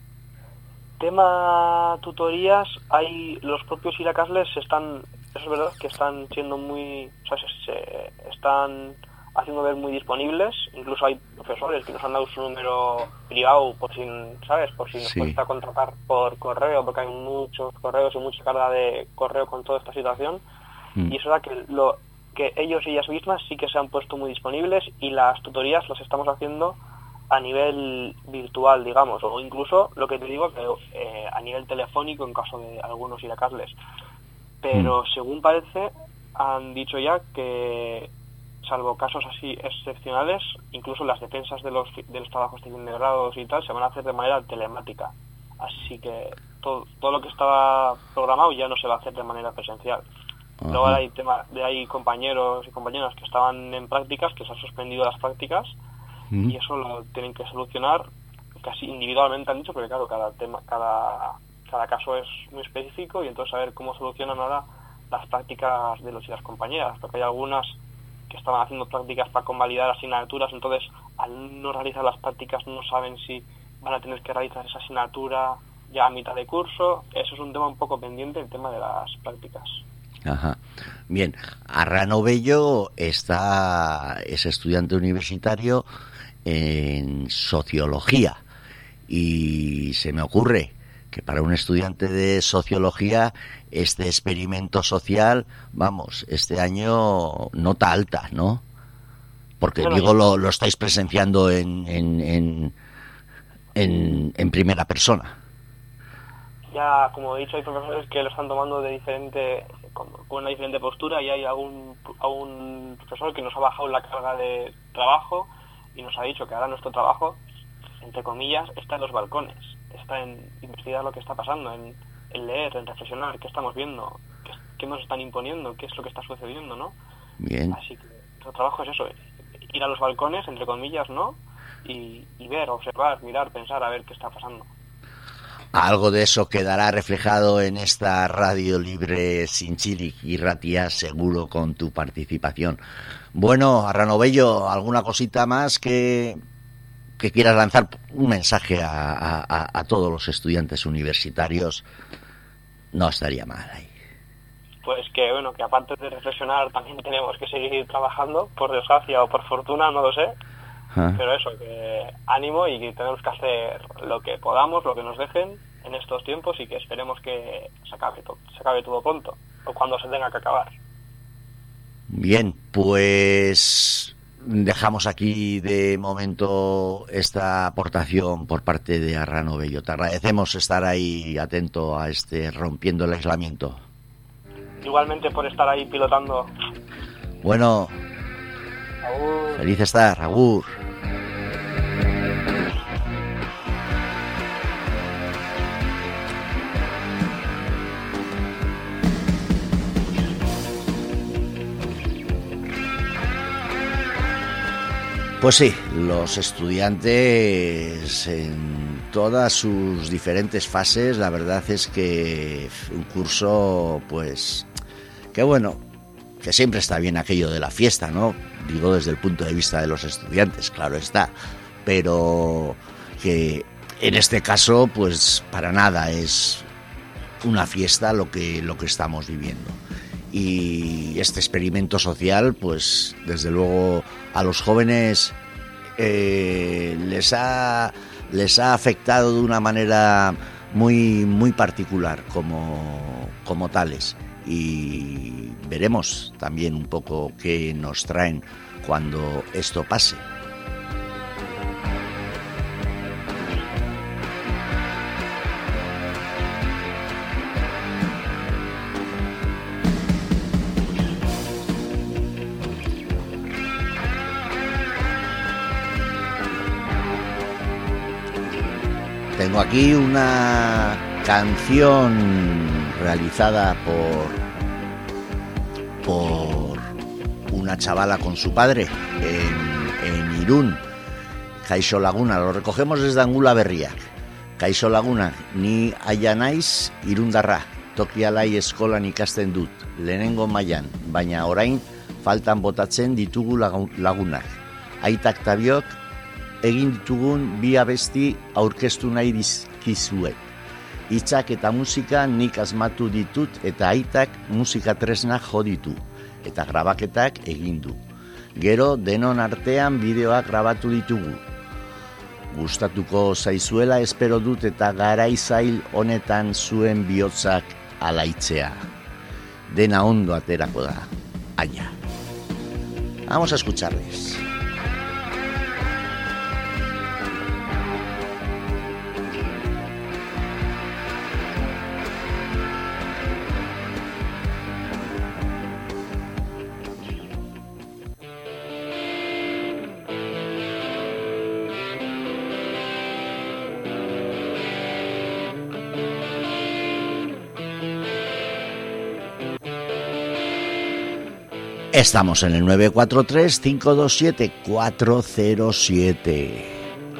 Tema tutorías, hay los propios iracasles están, eso es verdad, que están siendo muy, o sea, se, se están haciendo ver muy disponibles. Incluso hay profesores que nos han dado su número privado por si, ¿sabes? Por si nos Sí. cuesta contratar por correo, porque hay muchos correos y mucha carga de correo con toda esta situación. Mm. Y eso da que lo que ellos y ellas mismas sí que se han puesto muy disponibles y las tutorías las estamos haciendo a nivel virtual, digamos, o incluso, lo que te digo, que eh, a nivel telefónico en caso de algunos iracasles. Pero Mm. según parece, han dicho ya que salvo casos así excepcionales, incluso las defensas de los de los trabajos de fin de grados y tal se van a hacer de manera telemática. Así que todo, todo lo que estaba programado ya no se va a hacer de manera presencial. Luego hay tema de hay compañeros y compañeras que estaban en prácticas, que se han suspendido las prácticas, uh-huh. y eso lo tienen que solucionar casi individualmente, han dicho, porque claro, cada tema, cada, cada caso es muy específico, y entonces a ver cómo solucionan ahora las prácticas de los y las compañeras, porque hay algunas que estaban haciendo prácticas para convalidar asignaturas, entonces al no realizar las prácticas no saben si van a tener que realizar esa asignatura ya a mitad de curso. Eso es un tema un poco pendiente, el tema de las prácticas. Ajá. Bien, Arrano Bello está, es estudiante universitario en sociología, y se me ocurre que para un estudiante de sociología este experimento social, vamos, este año nota alta, ¿no? Porque bueno, digo, lo, lo estáis presenciando en, en, en, en, en primera persona. Ya, como he dicho, hay profesores que lo están tomando de diferente, con, con una diferente postura, y hay algún, algún profesor que nos ha bajado la carga de trabajo y nos ha dicho que ahora nuestro trabajo, entre comillas, está en los balcones, está en investigar lo que está pasando, en, en leer, en reflexionar, qué estamos viendo, qué, qué nos están imponiendo, qué es lo que está sucediendo, ¿no? Bien. Así que nuestro trabajo es eso, ir a los balcones, entre comillas, ¿no? Y, y ver, observar, mirar, pensar, a ver qué está pasando. Algo de eso quedará reflejado en esta radio libre Zintzilik Irratia, seguro, con tu participación. Bueno, Arrano Bello, ¿alguna cosita más que, que quieras lanzar? Un mensaje a, a, a todos los estudiantes universitarios no estaría mal ahí. Pues que, bueno, que aparte de reflexionar también tenemos que seguir trabajando, por desgracia o por fortuna, no lo sé. ¿Ah? Pero eso, que ánimo, y que tenemos que hacer lo que podamos, lo que nos dejen en estos tiempos, y que esperemos que se acabe todo, se acabe todo pronto, o cuando se tenga que acabar. Bien, pues dejamos aquí de momento esta aportación por parte de Arrano Bello. Te agradecemos estar ahí atento a este Rompiendo el Aislamiento. Igualmente, por estar ahí pilotando. Bueno, agur. Feliz estar, agur. Pues sí, los estudiantes en todas sus diferentes fases, la verdad es que un curso, pues, que bueno, que siempre está bien aquello de la fiesta, ¿no? Digo desde el punto de vista de los estudiantes, claro está, pero que en este caso, pues, para nada es una fiesta lo que, lo que estamos viviendo. Y este experimento social, pues desde luego a los jóvenes eh, les ha les ha afectado de una manera muy muy particular como, como tales, y veremos también un poco qué nos traen cuando esto pase. Tengo aquí una canción realizada por por una chavala con su padre en, en Irún, Kaixo Laguna. Lo recogemos desde Angula Berriak. Kaixo Laguna, ni aia naiz irundarra, toki alai eskolan ikasten dut, lehenengo mailan, baina orain faltan botatzen ditugu lagunak. Aitak ta biok egin ditugun bi abesti aurkeztu nahi dizkizuet. Hitzak eta musika nik asmatu ditut, eta aitak musika tresna jo ditu, eta grabaketak egin du. Gero denon artean bideoak grabatu ditugu. Gustatuko zaizuela espero dut, eta garai zail honetan zuen bihotzak alaitzea. Dena ondo aterako da. Aia. Vamos a escucharles. Estamos en el nueve cuatro tres, cinco dos siete, cuatro cero siete.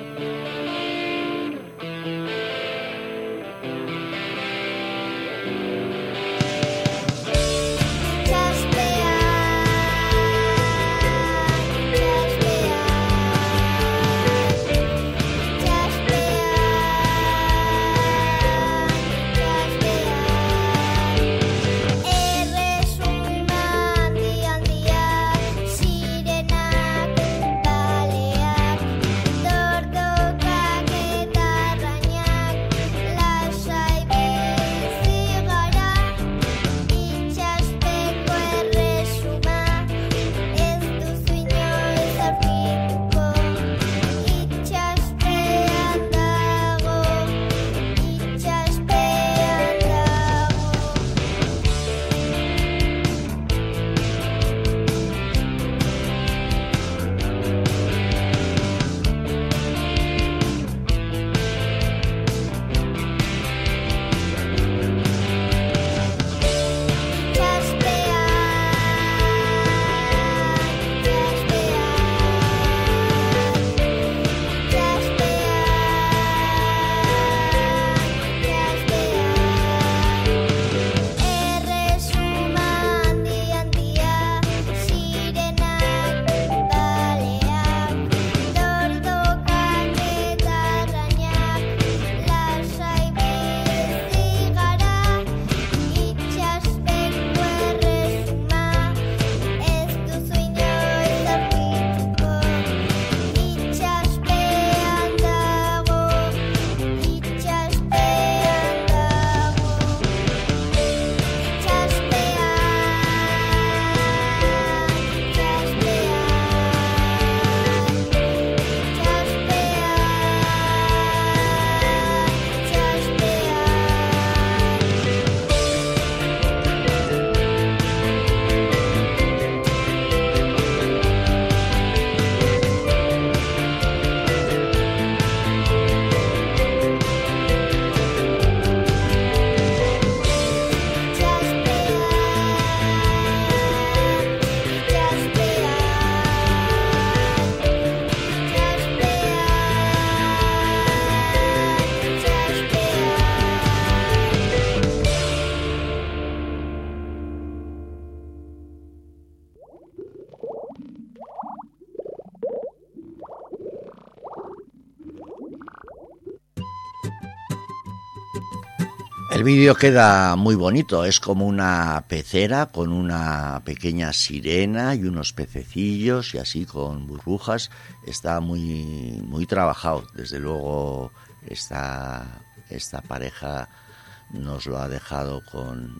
El vídeo queda muy bonito, es como una pecera con una pequeña sirena y unos pececillos y así con burbujas. Está muy muy trabajado, desde luego esta, esta pareja nos lo ha dejado con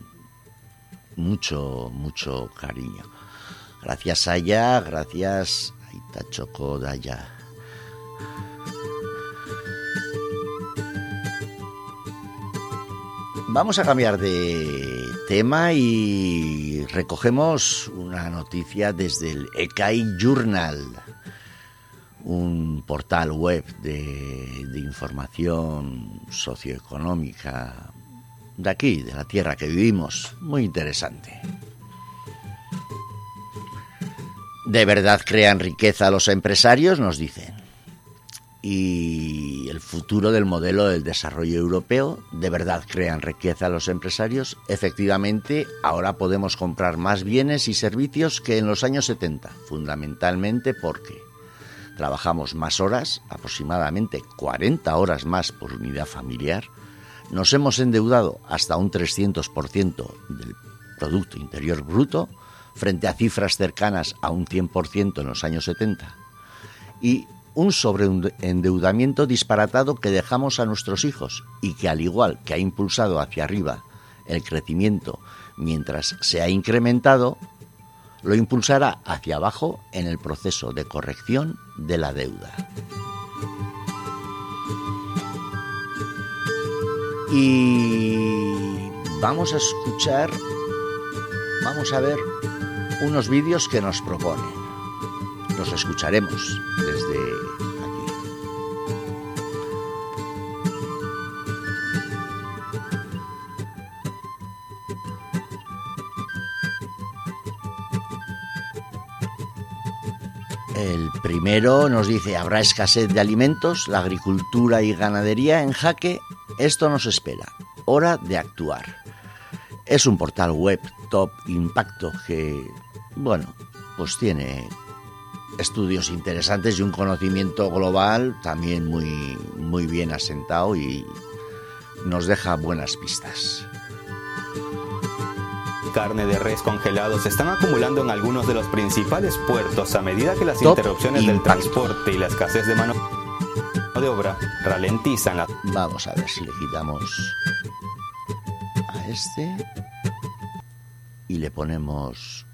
mucho, mucho cariño. Gracias a ella, gracias a Itachoko Daya. Vamos a cambiar de tema y recogemos una noticia desde el Ekai Journal, un portal web de, de información socioeconómica de aquí, de la tierra que vivimos, muy interesante. ¿De verdad crean riqueza los empresarios?, nos dicen. ¿Y el futuro del modelo del desarrollo europeo? ¿De verdad crean riqueza los empresarios? Efectivamente, ahora podemos comprar más bienes y servicios que en los años setenta, fundamentalmente porque trabajamos más horas, aproximadamente cuarenta horas más por unidad familiar, nos hemos endeudado hasta un trescientos por ciento del Producto Interior Bruto, frente a cifras cercanas a un cien por ciento en los años setenta, y un sobreendeudamiento disparatado que dejamos a nuestros hijos y que, al igual que ha impulsado hacia arriba el crecimiento mientras se ha incrementado, lo impulsará hacia abajo en el proceso de corrección de la deuda. Y vamos a escuchar, vamos a ver unos vídeos que nos proponen. Los escucharemos desde aquí. El primero nos dice: habrá escasez de alimentos, la agricultura y ganadería en jaque. Esto nos espera. Hora de actuar. Es un portal web top impacto que, bueno, pues tiene estudios interesantes y un conocimiento global también muy, muy bien asentado y nos deja buenas pistas. Carne de res congelados se están acumulando en algunos de los principales puertos a medida que las Top interrupciones impacto. del transporte y la escasez de mano de obra ralentizan la... Vamos a ver si le quitamos a este y le ponemos...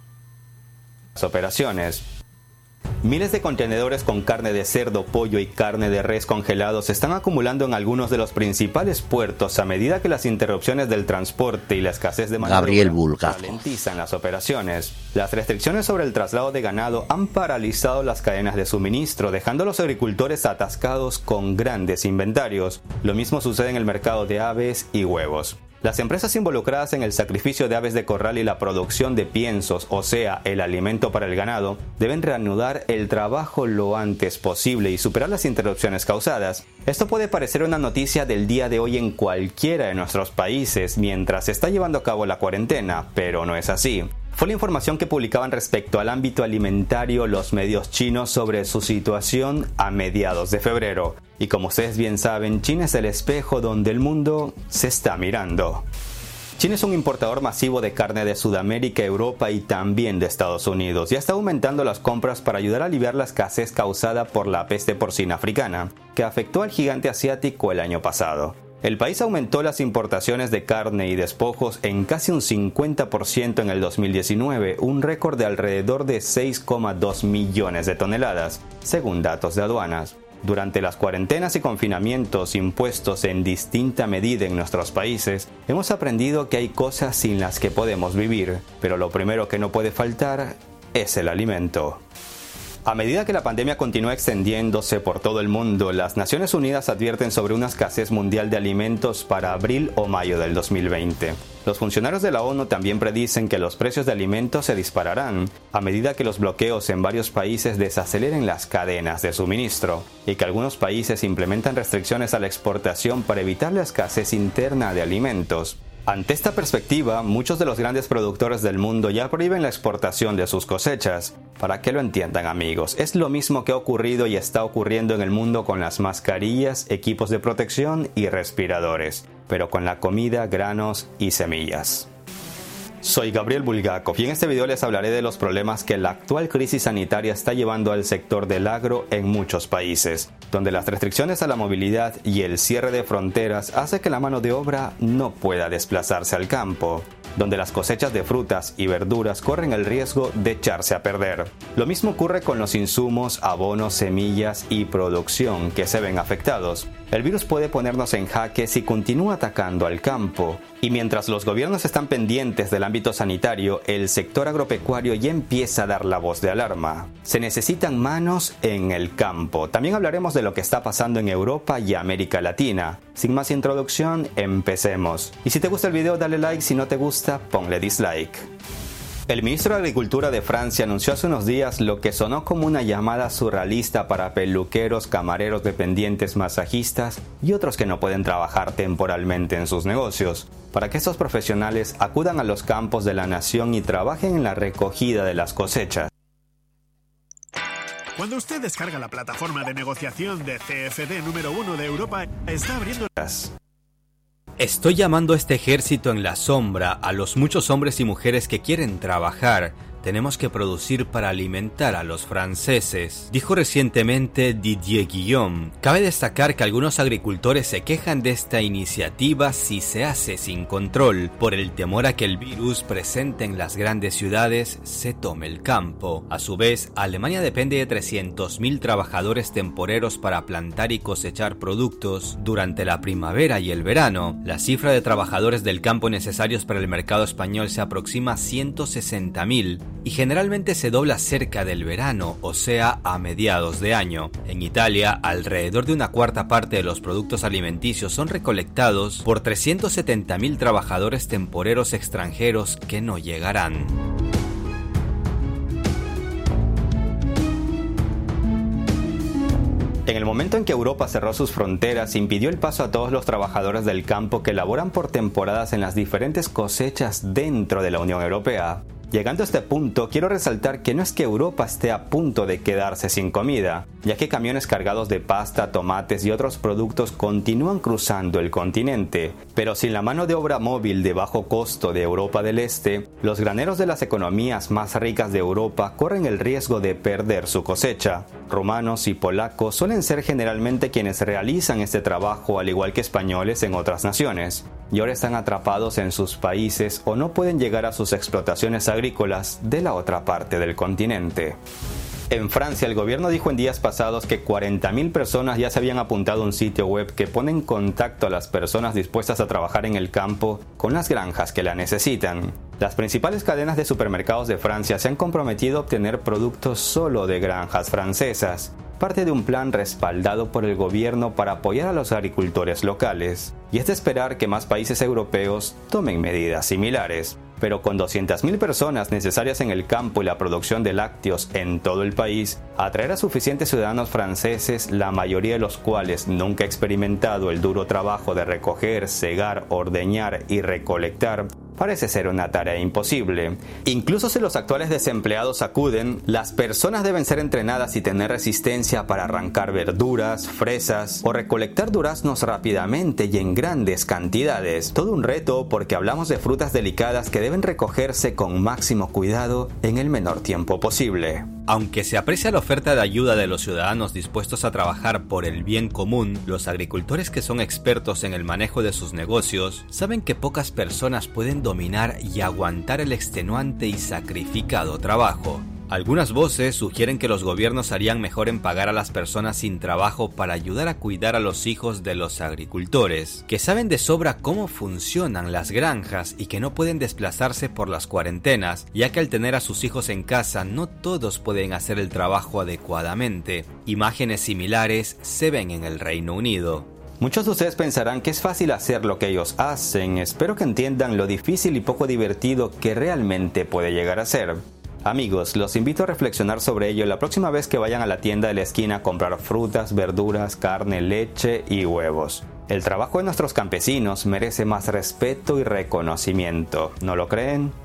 las operaciones. Miles de contenedores con carne de cerdo, pollo y carne de res congelados se están acumulando en algunos de los principales puertos a medida que las interrupciones del transporte y la escasez de mano Gabriel de obra Bulgaco. ralentizan las operaciones. Las restricciones sobre el traslado de ganado han paralizado las cadenas de suministro, dejando a los agricultores atascados con grandes inventarios. Lo mismo sucede en el mercado de aves y huevos. Las empresas involucradas en el sacrificio de aves de corral y la producción de piensos, o sea, el alimento para el ganado, deben reanudar el trabajo lo antes posible y superar las interrupciones causadas. Esto puede parecer una noticia del día de hoy en cualquiera de nuestros países mientras se está llevando a cabo la cuarentena, pero no es así. Fue la información que publicaban respecto al ámbito alimentario los medios chinos sobre su situación a mediados de febrero. Y como ustedes bien saben, China es el espejo donde el mundo se está mirando. China es un importador masivo de carne de Sudamérica, Europa y también de Estados Unidos y está aumentando las compras para ayudar a aliviar la escasez causada por la peste porcina africana, que afectó al gigante asiático el año pasado. El país aumentó las importaciones de carne y despojos en casi un cincuenta por ciento en el dos mil diecinueve, un récord de alrededor de seis coma dos millones de toneladas, según datos de aduanas. Durante las cuarentenas y confinamientos impuestos en distinta medida en nuestros países, hemos aprendido que hay cosas sin las que podemos vivir, pero lo primero que no puede faltar es el alimento. A medida que la pandemia continúa extendiéndose por todo el mundo, las Naciones Unidas advierten sobre una escasez mundial de alimentos para abril o mayo del dos mil veinte. Los funcionarios de la ONU también predicen que los precios de alimentos se dispararán a medida que los bloqueos en varios países desaceleren las cadenas de suministro y que algunos países implementan restricciones a la exportación para evitar la escasez interna de alimentos. Ante esta perspectiva, muchos de los grandes productores del mundo ya prohíben la exportación de sus cosechas. Para que lo entiendan, amigos, es lo mismo que ha ocurrido y está ocurriendo en el mundo con las mascarillas, equipos de protección y respiradores, pero con la comida, granos y semillas. Soy Gabriel Bulgaco y en este video les hablaré de los problemas que la actual crisis sanitaria está llevando al sector del agro en muchos países, donde las restricciones a la movilidad y el cierre de fronteras hace que la mano de obra no pueda desplazarse al campo, donde las cosechas de frutas y verduras corren el riesgo de echarse a perder. Lo mismo ocurre con los insumos, abonos, semillas y producción que se ven afectados. El virus puede ponernos en jaque si continúa atacando al campo. Y mientras los gobiernos están pendientes del ámbito sanitario, el sector agropecuario ya empieza a dar la voz de alarma. Se necesitan manos en el campo. También hablaremos de lo que está pasando en Europa y América Latina. Sin más introducción, empecemos. Y si te gusta el video, dale like. Si no te gusta, ponle dislike. El ministro de Agricultura de Francia anunció hace unos días lo que sonó como una llamada surrealista para peluqueros, camareros, dependientes, masajistas y otros que no pueden trabajar temporalmente en sus negocios, para que estos profesionales acudan a los campos de la nación y trabajen en la recogida de las cosechas. Cuando usted descarga la plataforma de negociación de C F D número uno de Europa, está abriendo... Estoy llamando a este ejército en la sombra a los muchos hombres y mujeres que quieren trabajar. Tenemos que producir para alimentar a los franceses, dijo recientemente Didier Guillaume. Cabe destacar que algunos agricultores se quejan de esta iniciativa si se hace sin control, por el temor a que el virus presente en las grandes ciudades se tome el campo. A su vez, Alemania depende de trescientos mil trabajadores temporeros para plantar y cosechar productos durante la primavera y el verano. La cifra de trabajadores del campo necesarios para el mercado español se aproxima a ciento sesenta mil. Y generalmente se dobla cerca del verano, o sea, a mediados de año. En Italia, alrededor de una cuarta parte de los productos alimenticios son recolectados por trescientos setenta mil trabajadores temporeros extranjeros que no llegarán. En el momento en que Europa cerró sus fronteras, impidió el paso a todos los trabajadores del campo que laboran por temporadas en las diferentes cosechas dentro de la Unión Europea. Llegando a este punto, quiero resaltar que no es que Europa esté a punto de quedarse sin comida, ya que camiones cargados de pasta, tomates y otros productos continúan cruzando el continente. Pero sin la mano de obra móvil de bajo costo de Europa del Este, los graneros de las economías más ricas de Europa corren el riesgo de perder su cosecha. Rumanos y polacos suelen ser generalmente quienes realizan este trabajo, al igual que españoles en otras naciones, y ahora están atrapados en sus países o no pueden llegar a sus explotaciones agrícolas de la otra parte del continente. En Francia, el gobierno dijo en días pasados que cuarenta mil personas ya se habían apuntado a un sitio web que pone en contacto a las personas dispuestas a trabajar en el campo con las granjas que la necesitan. Las principales cadenas de supermercados de Francia se han comprometido a obtener productos solo de granjas francesas, parte de un plan respaldado por el gobierno para apoyar a los agricultores locales, y es de esperar que más países europeos tomen medidas similares. Pero con doscientas mil personas necesarias en el campo y la producción de lácteos en todo el país, atraer a suficientes ciudadanos franceses, la mayoría de los cuales nunca ha experimentado el duro trabajo de recoger, segar, ordeñar y recolectar, parece ser una tarea imposible. Incluso si los actuales desempleados acuden, las personas deben ser entrenadas y tener resistencia para arrancar verduras, fresas o recolectar duraznos rápidamente y en grandes cantidades. Todo un reto porque hablamos de frutas delicadas que deben recogerse con máximo cuidado en el menor tiempo posible. Aunque se aprecia la oferta de ayuda de los ciudadanos dispuestos a trabajar por el bien común, los agricultores que son expertos en el manejo de sus negocios saben que pocas personas pueden dominar y aguantar el extenuante y sacrificado trabajo. Algunas voces sugieren que los gobiernos harían mejor en pagar a las personas sin trabajo para ayudar a cuidar a los hijos de los agricultores, que saben de sobra cómo funcionan las granjas y que no pueden desplazarse por las cuarentenas, ya que al tener a sus hijos en casa no todos pueden hacer el trabajo adecuadamente. Imágenes similares se ven en el Reino Unido. Muchos de ustedes pensarán que es fácil hacer lo que ellos hacen. Espero que entiendan lo difícil y poco divertido que realmente puede llegar a ser. Amigos, los invito a reflexionar sobre ello la próxima vez que vayan a la tienda de la esquina a comprar frutas, verduras, carne, leche y huevos. El trabajo de nuestros campesinos merece más respeto y reconocimiento, ¿no lo creen?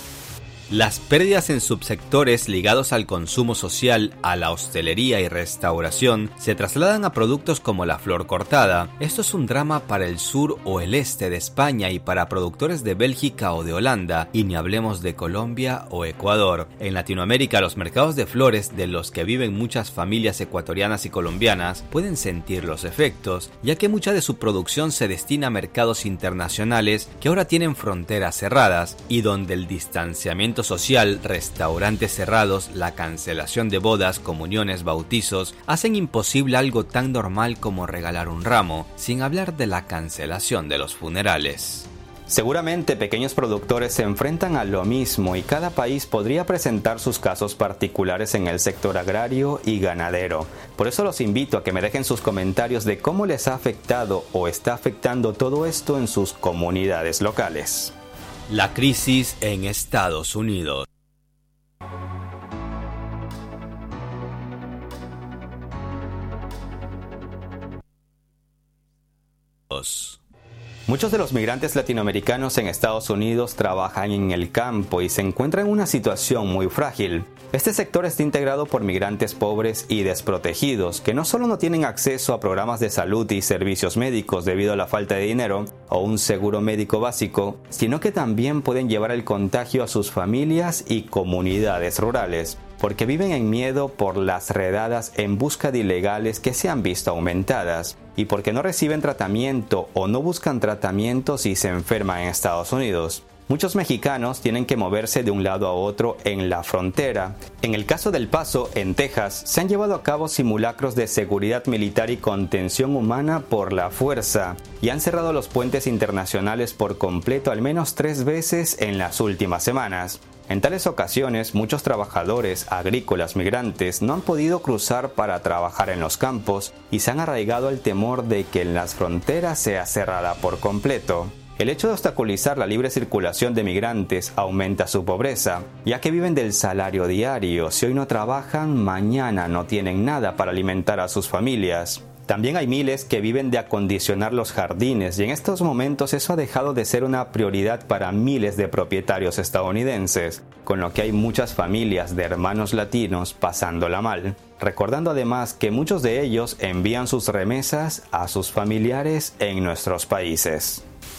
Las pérdidas en subsectores ligados al consumo social, a la hostelería y restauración se trasladan a productos como la flor cortada. Esto es un drama para el sur o el este de España y para productores de Bélgica o de Holanda, y ni hablemos de Colombia o Ecuador. En Latinoamérica, los mercados de flores, de los que viven muchas familias ecuatorianas y colombianas, pueden sentir los efectos, ya que mucha de su producción se destina a mercados internacionales que ahora tienen fronteras cerradas y donde el distanciamiento social, restaurantes cerrados, la cancelación de bodas, comuniones, bautizos, hacen imposible algo tan normal como regalar un ramo, sin hablar de la cancelación de los funerales. Seguramente pequeños productores se enfrentan a lo mismo y cada país podría presentar sus casos particulares en el sector agrario y ganadero. Por eso los invito a que me dejen sus comentarios de cómo les ha afectado o está afectando todo esto en sus comunidades locales. La crisis en Estados Unidos. Muchos de los migrantes latinoamericanos en Estados Unidos trabajan en el campo y se encuentran en una situación muy frágil. Este sector está integrado por migrantes pobres y desprotegidos que no solo no tienen acceso a programas de salud y servicios médicos debido a la falta de dinero o un seguro médico básico, sino que también pueden llevar el contagio a sus familias y comunidades rurales, porque viven en miedo por las redadas en busca de ilegales que se han visto aumentadas, y porque no reciben tratamiento o no buscan tratamiento si se enferman en Estados Unidos. Muchos mexicanos tienen que moverse de un lado a otro en la frontera. En el caso del Paso, en Texas, se han llevado a cabo simulacros de seguridad militar y contención humana por la fuerza, y han cerrado los puentes internacionales por completo al menos tres veces en las últimas semanas. En tales ocasiones, muchos trabajadores agrícolas migrantes no han podido cruzar para trabajar en los campos y se han arraigado al temor de que en las fronteras sea cerrada por completo. El hecho de obstaculizar la libre circulación de migrantes aumenta su pobreza, ya que viven del salario diario. Si hoy no trabajan, mañana no tienen nada para alimentar a sus familias. También hay miles que viven de acondicionar los jardines y en estos momentos eso ha dejado de ser una prioridad para miles de propietarios estadounidenses, con lo que hay muchas familias de hermanos latinos pasándola mal. Recordando además que muchos de ellos envían sus remesas a sus familiares en nuestros países.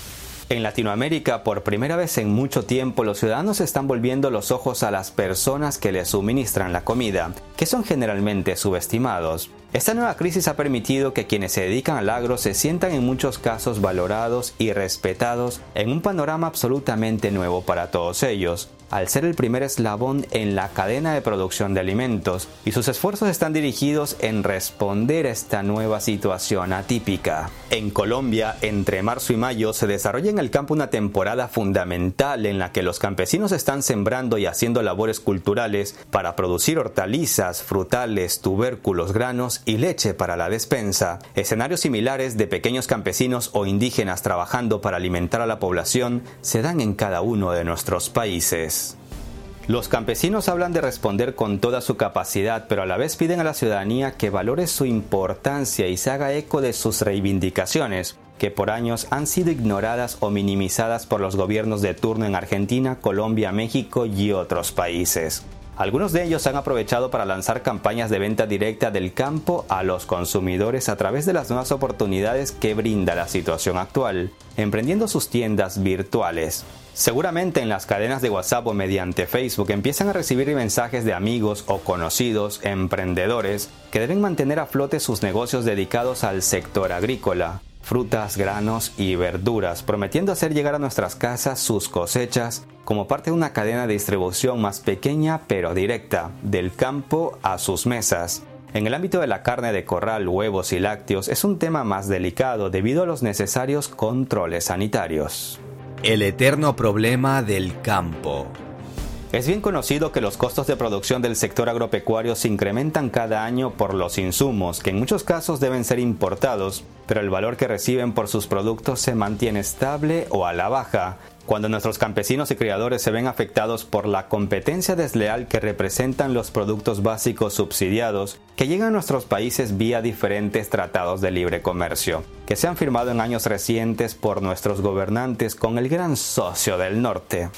En Latinoamérica, por primera vez en mucho tiempo, los ciudadanos están volviendo los ojos a las personas que les suministran la comida, que son generalmente subestimados. Esta nueva crisis ha permitido que quienes se dedican al agro se sientan en muchos casos valorados y respetados en un panorama absolutamente nuevo para todos ellos, al ser el primer eslabón en la cadena de producción de alimentos, y sus esfuerzos están dirigidos en responder a esta nueva situación atípica. En Colombia, entre marzo y mayo, se desarrolla en el campo una temporada fundamental en la que los campesinos están sembrando y haciendo labores culturales para producir hortalizas, frutales, tubérculos, granos y leche para la despensa. Escenarios similares de pequeños campesinos o indígenas trabajando para alimentar a la población se dan en cada uno de nuestros países. Los campesinos hablan de responder con toda su capacidad, pero a la vez piden a la ciudadanía que valore su importancia y se haga eco de sus reivindicaciones, que por años han sido ignoradas o minimizadas por los gobiernos de turno en Argentina, Colombia, México y otros países. Algunos de ellos han aprovechado para lanzar campañas de venta directa del campo a los consumidores a través de las nuevas oportunidades que brinda la situación actual, emprendiendo sus tiendas virtuales. Seguramente en las cadenas de WhatsApp o mediante Facebook empiezan a recibir mensajes de amigos o conocidos, emprendedores, que deben mantener a flote sus negocios dedicados al sector agrícola, frutas, granos y verduras, prometiendo hacer llegar a nuestras casas sus cosechas como parte de una cadena de distribución más pequeña pero directa, del campo a sus mesas. En el ámbito de la carne de corral, huevos y lácteos es un tema más delicado debido a los necesarios controles sanitarios. El eterno problema del campo. Es bien conocido que los costos de producción del sector agropecuario se incrementan cada año por los insumos, que en muchos casos deben ser importados, pero el valor que reciben por sus productos se mantiene estable o a la baja. Cuando nuestros campesinos y criadores se ven afectados por la competencia desleal que representan los productos básicos subsidiados que llegan a nuestros países vía diferentes tratados de libre comercio, que se han firmado en años recientes por nuestros gobernantes con el gran socio del norte.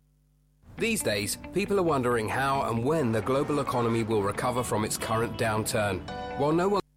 These days, people are wondering how and when the global economy will recover from its current downturn. While no one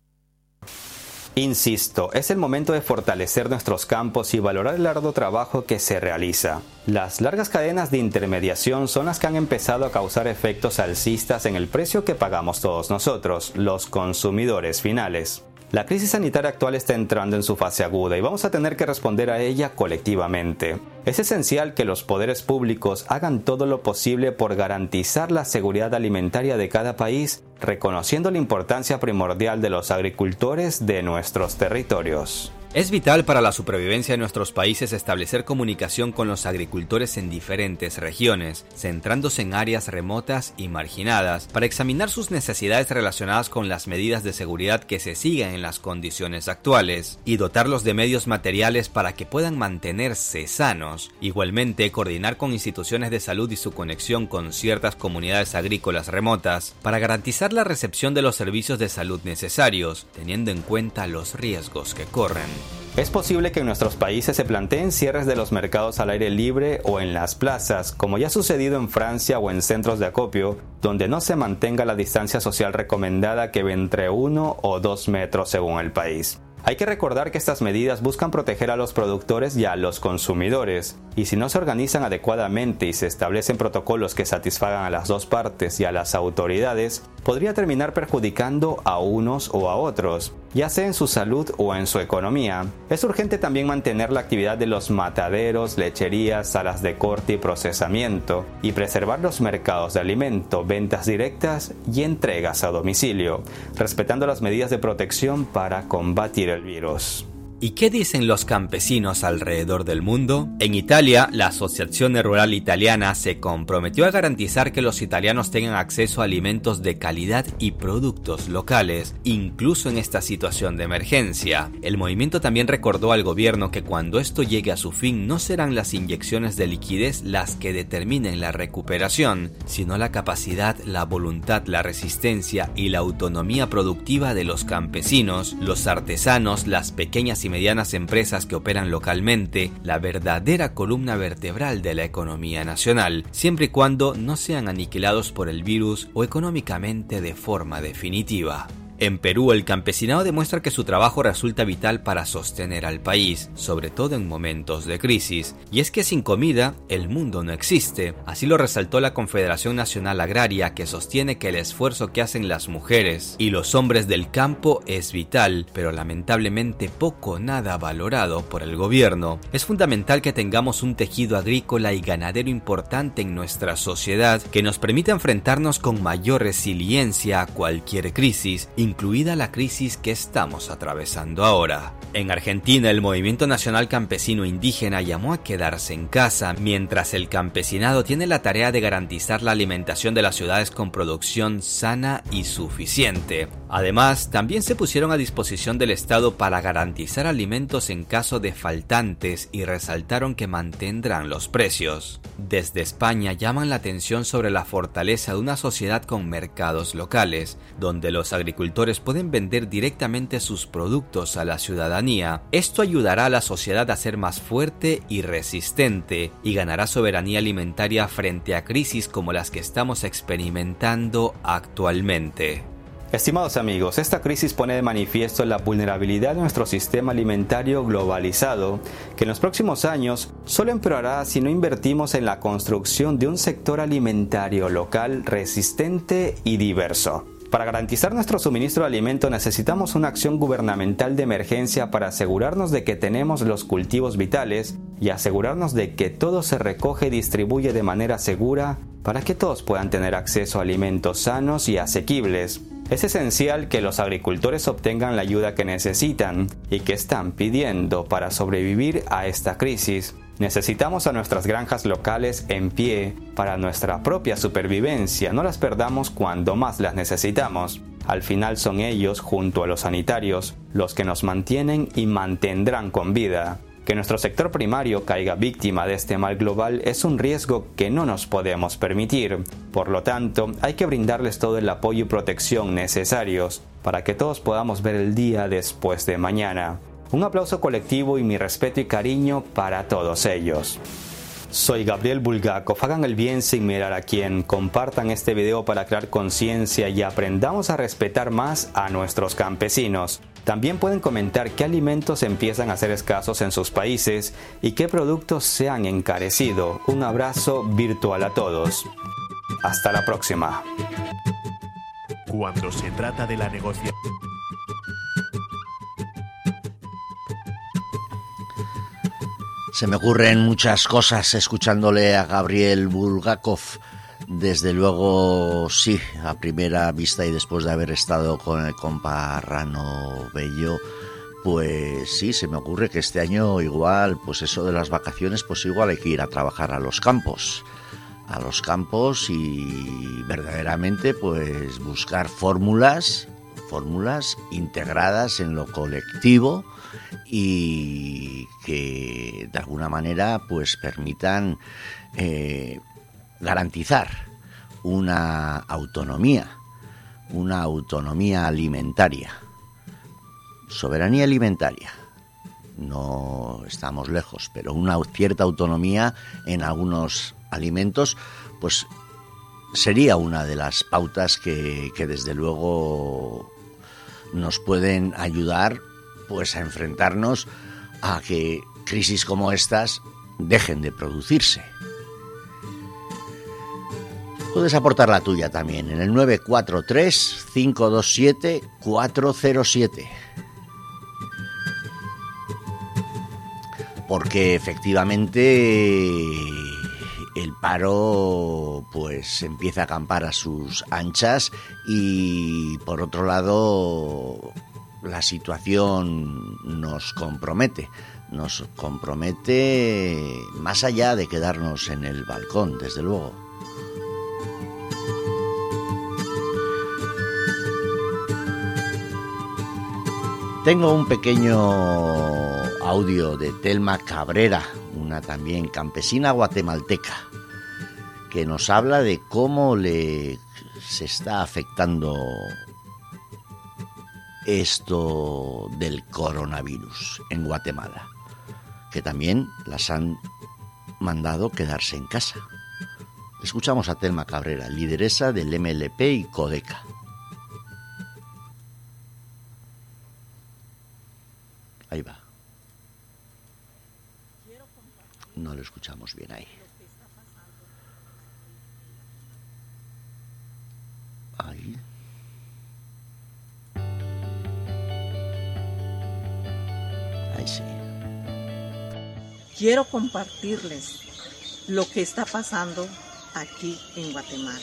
Insisto, es el momento de fortalecer nuestros campos y valorar el arduo trabajo que se realiza. Las largas cadenas de intermediación son las que han empezado a causar efectos alcistas en el precio que pagamos todos nosotros, los consumidores finales. La crisis sanitaria actual está entrando en su fase aguda y vamos a tener que responder a ella colectivamente. Es esencial que los poderes públicos hagan todo lo posible por garantizar la seguridad alimentaria de cada país, reconociendo la importancia primordial de los agricultores de nuestros territorios. Es vital para la supervivencia de nuestros países establecer comunicación con los agricultores en diferentes regiones, centrándose en áreas remotas y marginadas, para examinar sus necesidades relacionadas con las medidas de seguridad que se sigan en las condiciones actuales, y dotarlos de medios materiales para que puedan mantenerse sanos. Igualmente, coordinar con instituciones de salud y su conexión con ciertas comunidades agrícolas remotas, para garantizar la recepción de los servicios de salud necesarios, teniendo en cuenta los riesgos que corren. Es posible que en nuestros países se planteen cierres de los mercados al aire libre o en las plazas, como ya ha sucedido en Francia o en centros de acopio, donde no se mantenga la distancia social recomendada que va entre uno o dos metros según el país. Hay que recordar que estas medidas buscan proteger a los productores y a los consumidores, y si no se organizan adecuadamente y se establecen protocolos que satisfagan a las dos partes y a las autoridades, podría terminar perjudicando a unos o a otros, ya sea en su salud o en su economía. Es urgente también mantener la actividad de los mataderos, lecherías, salas de corte y procesamiento, y preservar los mercados de alimento, ventas directas y entregas a domicilio, respetando las medidas de protección para combatir el virus. ¿Y qué dicen los campesinos alrededor del mundo? En Italia, la Asociazione Rural Italiana se comprometió a garantizar que los italianos tengan acceso a alimentos de calidad y productos locales, incluso en esta situación de emergencia. El movimiento también recordó al gobierno que cuando esto llegue a su fin no serán las inyecciones de liquidez las que determinen la recuperación, sino la capacidad, la voluntad, la resistencia y la autonomía productiva de los campesinos, los artesanos, las pequeñas y medianas empresas que operan localmente, la verdadera columna vertebral de la economía nacional, siempre y cuando no sean aniquilados por el virus o económicamente de forma definitiva. En Perú, el campesinado demuestra que su trabajo resulta vital para sostener al país, sobre todo en momentos de crisis. Y es que sin comida, el mundo no existe. Así lo resaltó la Confederación Nacional Agraria, que sostiene que el esfuerzo que hacen las mujeres y los hombres del campo es vital, pero lamentablemente poco o nada valorado por el gobierno. Es fundamental que tengamos un tejido agrícola y ganadero importante en nuestra sociedad que nos permita enfrentarnos con mayor resiliencia a cualquier crisis, incluida la crisis que estamos atravesando ahora. En Argentina, el Movimiento Nacional Campesino Indígena llamó a quedarse en casa, mientras el campesinado tiene la tarea de garantizar la alimentación de las ciudades con producción sana y suficiente. Además, también se pusieron a disposición del Estado para garantizar alimentos en caso de faltantes y resaltaron que mantendrán los precios. Desde España llaman la atención sobre la fortaleza de una sociedad con mercados locales, donde los agricultores pueden vender directamente sus productos a la ciudadanía. Esto ayudará a la sociedad a ser más fuerte y resistente y ganará soberanía alimentaria frente a crisis como las que estamos experimentando actualmente. Estimados amigos, esta crisis pone de manifiesto la vulnerabilidad de nuestro sistema alimentario globalizado, que en los próximos años solo empeorará si no invertimos en la construcción de un sector alimentario local resistente y diverso. Para garantizar nuestro suministro de alimento necesitamos una acción gubernamental de emergencia para asegurarnos de que tenemos los cultivos vitales y asegurarnos de que todo se recoge y distribuye de manera segura para que todos puedan tener acceso a alimentos sanos y asequibles. Es esencial que los agricultores obtengan la ayuda que necesitan y que están pidiendo para sobrevivir a esta crisis. Necesitamos a nuestras granjas locales en pie para nuestra propia supervivencia. No las perdamos cuando más las necesitamos. Al final son ellos, junto a los sanitarios, los que nos mantienen y mantendrán con vida. Que nuestro sector primario caiga víctima de este mal global es un riesgo que no nos podemos permitir. Por lo tanto, hay que brindarles todo el apoyo y protección necesarios para que todos podamos ver el día después de mañana. Un aplauso colectivo y mi respeto y cariño para todos ellos. Soy Gabriel Bulgakov. Hagan el bien sin mirar a quién. Compartan este video para crear conciencia y aprendamos a respetar más a nuestros campesinos. También pueden comentar qué alimentos empiezan a ser escasos en sus países y qué productos se han encarecido. Un abrazo virtual a todos. Hasta la próxima. Cuando se trata de la negociación. Se me ocurren muchas cosas escuchándole a Gabriel Bulgakov. Desde luego, sí, a primera vista y después de haber estado con el compa Rano Bello, pues sí, se me ocurre que este año igual, pues eso de las vacaciones, pues igual hay que ir a trabajar a los campos. A los campos y verdaderamente pues buscar fórmulas, fórmulas integradas en lo colectivo y que de alguna manera pues permitan eh, garantizar una autonomía, una autonomía alimentaria, soberanía alimentaria. No estamos lejos, pero una cierta autonomía en algunos alimentos, pues sería una de las pautas que, que desde luego nos pueden ayudar pues a enfrentarnos a que crisis como estas dejen de producirse. Puedes aportar la tuya también en el nueve cuatro tres, cinco dos siete, cuatro cero siete. Porque efectivamente el paro pues empieza a acampar a sus anchas y por otro lado la situación nos compromete. Nos compromete más allá de quedarnos en el balcón, desde luego. Tengo un pequeño audio de Telma Cabrera, una también campesina guatemalteca, que nos habla de cómo le se está afectando esto del coronavirus en Guatemala, que también las han mandado quedarse en casa. Escuchamos a Telma Cabrera, lideresa del M L P y Codeca. Ahí va. No lo escuchamos bien ahí. Ahí. Ahí sí. Quiero compartirles lo que está pasando aquí en Guatemala.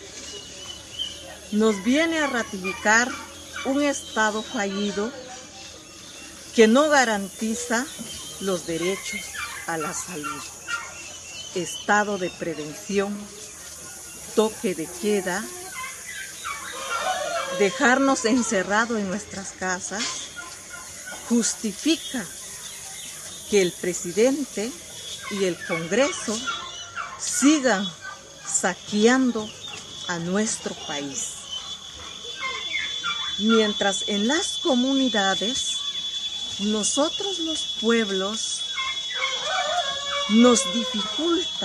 Nos viene a ratificar un Estado fallido que no garantiza los derechos a la salud. Estado de prevención, toque de queda, dejarnos encerrados en nuestras casas, justifica que el presidente y el Congreso sigan saqueando a nuestro país. Mientras en las comunidades, nosotros los pueblos nos dificulta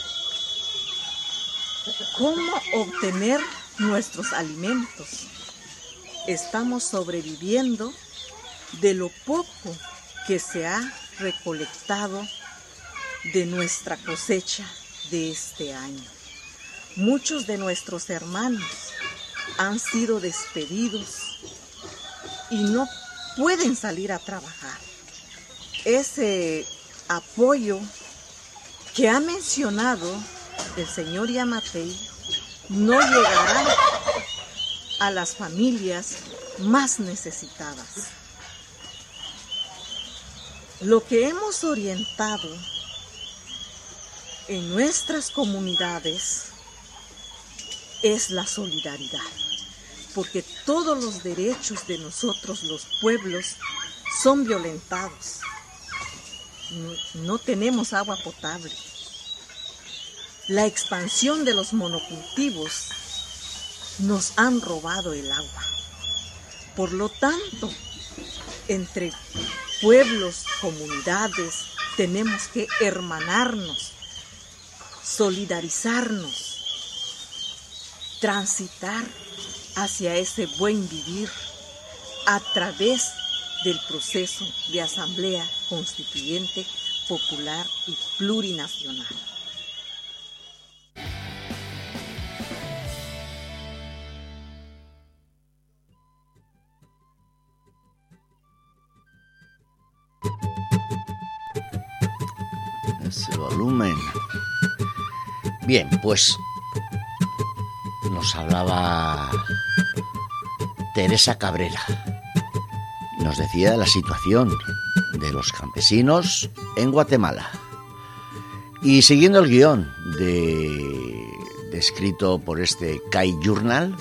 cómo obtener nuestros alimentos. Estamos sobreviviendo de lo poco que se ha recolectado de nuestra cosecha de este año. Muchos de nuestros hermanos han sido despedidos y no pueden salir a trabajar. Ese apoyo que ha mencionado el señor Yamatei no llegará a las familias más necesitadas. Lo que hemos orientado en nuestras comunidades es la solidaridad, porque todos los derechos de nosotros los pueblos son violentados. No, no tenemos agua potable. La expansión de los monocultivos nos han robado el agua. Por lo tanto, entre pueblos, comunidades, tenemos que hermanarnos, solidarizarnos, transitar hacia ese buen vivir a través del proceso de asamblea constituyente, popular y plurinacional. Ese volumen. Bien, pues nos hablaba Teresa Cabrera. Nos decía de la situación de los campesinos en Guatemala. Y siguiendo el guión de, descrito por este C A I Journal,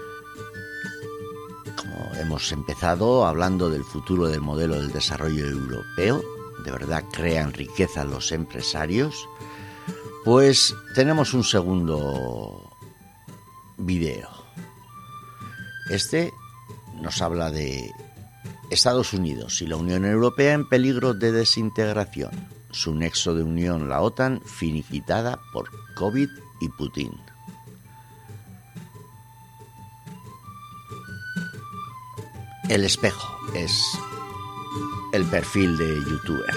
como hemos empezado hablando del futuro del modelo del desarrollo europeo, de verdad crean riqueza los empresarios, pues tenemos un segundo video. Este nos habla de Estados Unidos y la Unión Europea en peligro de desintegración. Su nexo de unión, la OTAN, finiquitada por COVID y Putin. El espejo es el perfil de youtuber.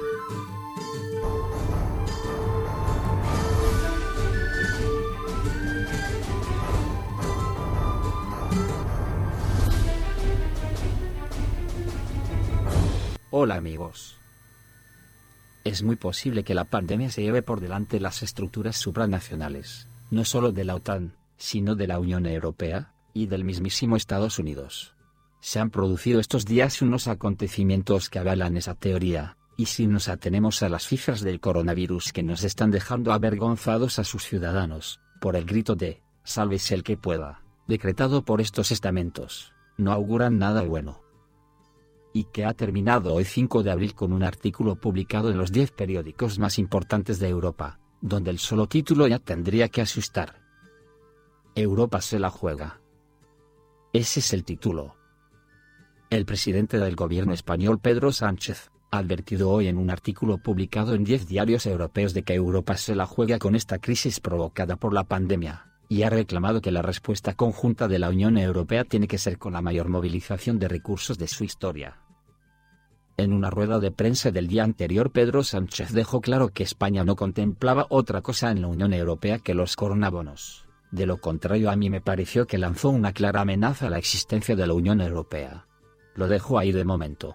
Hola amigos. Es muy posible que la pandemia se lleve por delante las estructuras supranacionales, no solo de la OTAN, sino de la Unión Europea y del mismísimo Estados Unidos. Se han producido estos días unos acontecimientos que avalan esa teoría, y si nos atenemos a las cifras del coronavirus que nos están dejando avergonzados a sus ciudadanos, por el grito de «sálvese el que pueda», decretado por estos estamentos, no auguran nada bueno. Y que ha terminado hoy cinco de abril con un artículo publicado en los diez periódicos más importantes de Europa, donde el solo título ya tendría que asustar. Europa se la juega. Ese es el título. El presidente del gobierno español, Pedro Sánchez, ha advertido hoy en un artículo publicado en diez diarios europeos de que Europa se la juega con esta crisis provocada por la pandemia, y ha reclamado que la respuesta conjunta de la Unión Europea tiene que ser con la mayor movilización de recursos de su historia. En una rueda de prensa del día anterior, Pedro Sánchez dejó claro que España no contemplaba otra cosa en la Unión Europea que los coronabonos. De lo contrario, a mí me pareció que lanzó una clara amenaza a la existencia de la Unión Europea. Lo dejo ahí de momento.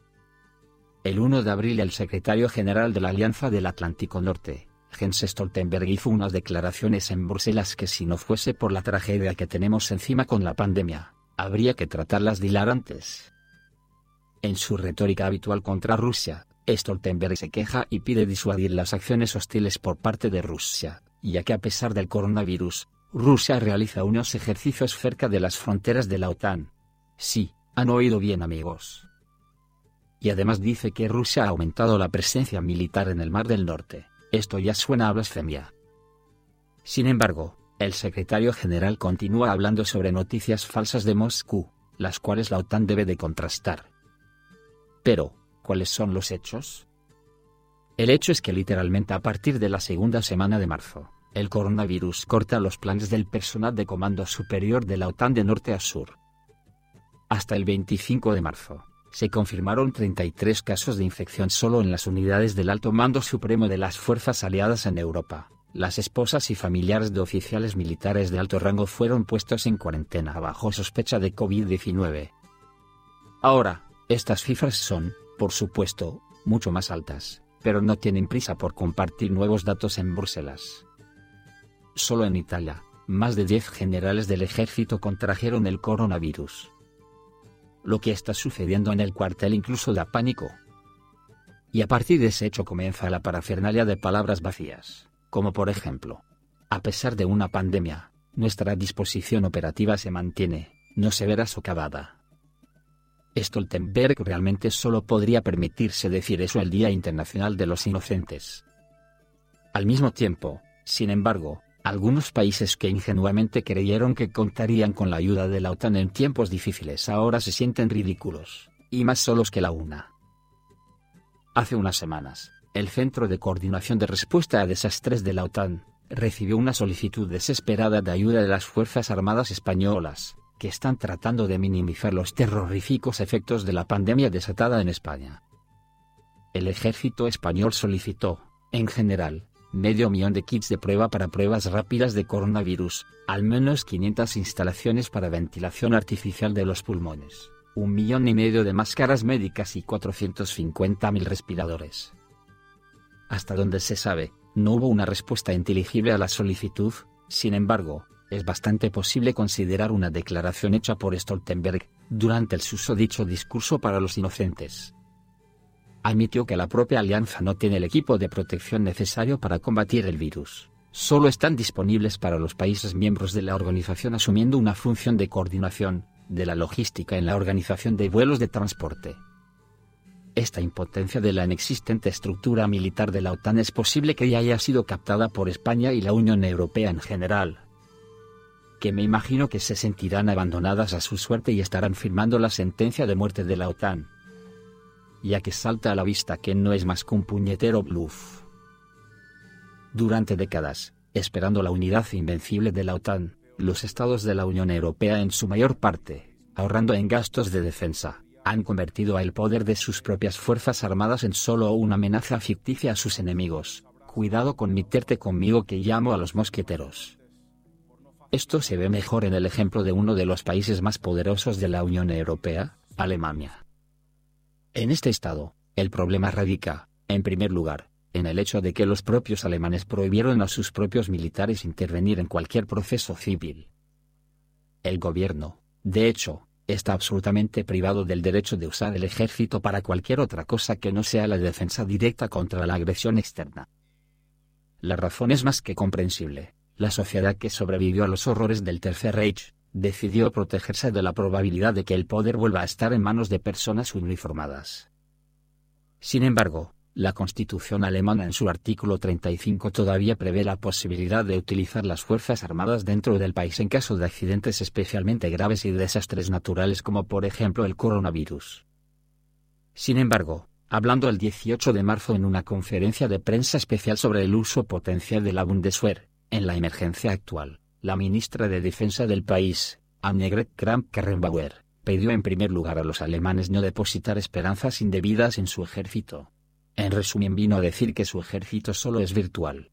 El primero de abril el secretario general de la Alianza del Atlántico Norte, Jens Stoltenberg, hizo unas declaraciones en Bruselas que, si no fuese por la tragedia que tenemos encima con la pandemia, habría que tratarlas de hilarantes. En su retórica habitual contra Rusia, Stoltenberg se queja y pide disuadir las acciones hostiles por parte de Rusia, ya que a pesar del coronavirus, Rusia realiza unos ejercicios cerca de las fronteras de la OTAN. Sí, han oído bien, amigos. Y además dice que Rusia ha aumentado la presencia militar en el Mar del Norte. Esto ya suena a blasfemia. Sin embargo, el secretario general continúa hablando sobre noticias falsas de Moscú, las cuales la OTAN debe de contrastar. Pero, ¿cuáles son los hechos? El hecho es que literalmente a partir de la segunda semana de marzo, el coronavirus corta los planes del personal de comando superior de la OTAN de norte a sur. Hasta el veinticinco de marzo, se confirmaron treinta y tres casos de infección solo en las unidades del Alto Mando Supremo de las fuerzas aliadas en Europa. Las esposas y familiares de oficiales militares de alto rango fueron puestos en cuarentena bajo sospecha de COVID diecinueve. Ahora, estas cifras son, por supuesto, mucho más altas, pero no tienen prisa por compartir nuevos datos en Bruselas. Solo en Italia, más de diez generales del ejército contrajeron el coronavirus. Lo que está sucediendo en el cuartel incluso da pánico. Y a partir de ese hecho comienza la parafernalia de palabras vacías, como por ejemplo: a pesar de una pandemia, nuestra disposición operativa se mantiene, no se verá socavada. Stoltenberg realmente solo podría permitirse decir eso el Día Internacional de los Inocentes. Al mismo tiempo, sin embargo, algunos países que ingenuamente creyeron que contarían con la ayuda de la OTAN en tiempos difíciles ahora se sienten ridículos, y más solos que la una. Hace unas semanas, el Centro de Coordinación de Respuesta a Desastres de la OTAN recibió una solicitud desesperada de ayuda de las Fuerzas Armadas españolas, que están tratando de minimizar los terroríficos efectos de la pandemia desatada en España. El ejército español solicitó, en general, medio millón de kits de prueba para pruebas rápidas de coronavirus, al menos quinientas instalaciones para ventilación artificial de los pulmones, un millón y medio de máscaras médicas y cuatrocientos cincuenta mil respiradores. Hasta donde se sabe, no hubo una respuesta inteligible a la solicitud. Sin embargo, es bastante posible considerar una declaración hecha por Stoltenberg, durante el susodicho discurso para los inocentes. Admitió que la propia alianza no tiene el equipo de protección necesario para combatir el virus. Solo están disponibles para los países miembros de la organización, asumiendo una función de coordinación de la logística en la organización de vuelos de transporte. Esta impotencia de la inexistente estructura militar de la OTAN es posible que ya haya sido captada por España y la Unión Europea en general, que me imagino que se sentirán abandonadas a su suerte y estarán firmando la sentencia de muerte de la OTAN, ya que salta a la vista que no es más que un puñetero bluff. Durante décadas, esperando la unidad invencible de la OTAN, los estados de la Unión Europea, en su mayor parte, ahorrando en gastos de defensa, han convertido al poder de sus propias fuerzas armadas en solo una amenaza ficticia a sus enemigos. Cuidado con meterte conmigo, que llamo a los mosqueteros. Esto se ve mejor en el ejemplo de uno de los países más poderosos de la Unión Europea, Alemania. En este estado, el problema radica, en primer lugar, en el hecho de que los propios alemanes prohibieron a sus propios militares intervenir en cualquier proceso civil. El gobierno, de hecho, está absolutamente privado del derecho de usar el ejército para cualquier otra cosa que no sea la defensa directa contra la agresión externa. La razón es más que comprensible. La sociedad que sobrevivió a los horrores del Tercer Reich, decidió protegerse de la probabilidad de que el poder vuelva a estar en manos de personas uniformadas. Sin embargo, la Constitución alemana en su artículo treinta y cinco todavía prevé la posibilidad de utilizar las fuerzas armadas dentro del país en caso de accidentes especialmente graves y desastres naturales como por ejemplo el coronavirus. Sin embargo, hablando el dieciocho de marzo en una conferencia de prensa especial sobre el uso potencial de la Bundeswehr, en la emergencia actual, la ministra de Defensa del país, Annegret Kramp-Karrenbauer, pidió en primer lugar a los alemanes no depositar esperanzas indebidas en su ejército. En resumen, vino a decir que su ejército solo es virtual.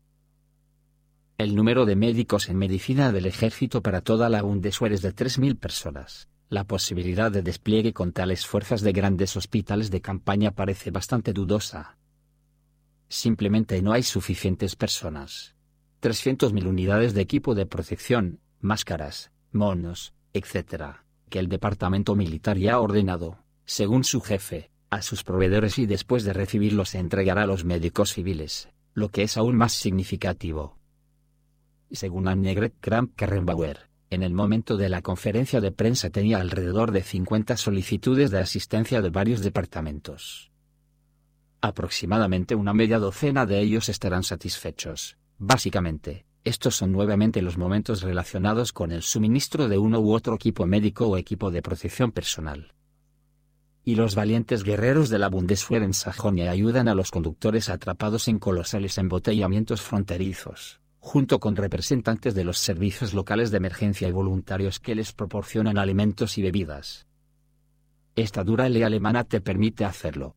El número de médicos en medicina del ejército para toda la Bundeswehr es de tres mil personas. La posibilidad de despliegue con tales fuerzas de grandes hospitales de campaña parece bastante dudosa. Simplemente no hay suficientes personas. trescientas mil unidades de equipo de protección, máscaras, monos, etcétera, que el departamento militar ya ha ordenado, según su jefe, a sus proveedores y después de recibirlos se entregará a los médicos civiles, lo que es aún más significativo. Según Annegret Kramp-Karrenbauer, en el momento de la conferencia de prensa tenía alrededor de cincuenta solicitudes de asistencia de varios departamentos. Aproximadamente una media docena de ellos estarán satisfechos. Básicamente, estos son nuevamente los momentos relacionados con el suministro de uno u otro equipo médico o equipo de protección personal. Y los valientes guerreros de la Bundeswehr en Sajonia ayudan a los conductores atrapados en colosales embotellamientos fronterizos, junto con representantes de los servicios locales de emergencia y voluntarios que les proporcionan alimentos y bebidas. Esta dura ley alemana te permite hacerlo.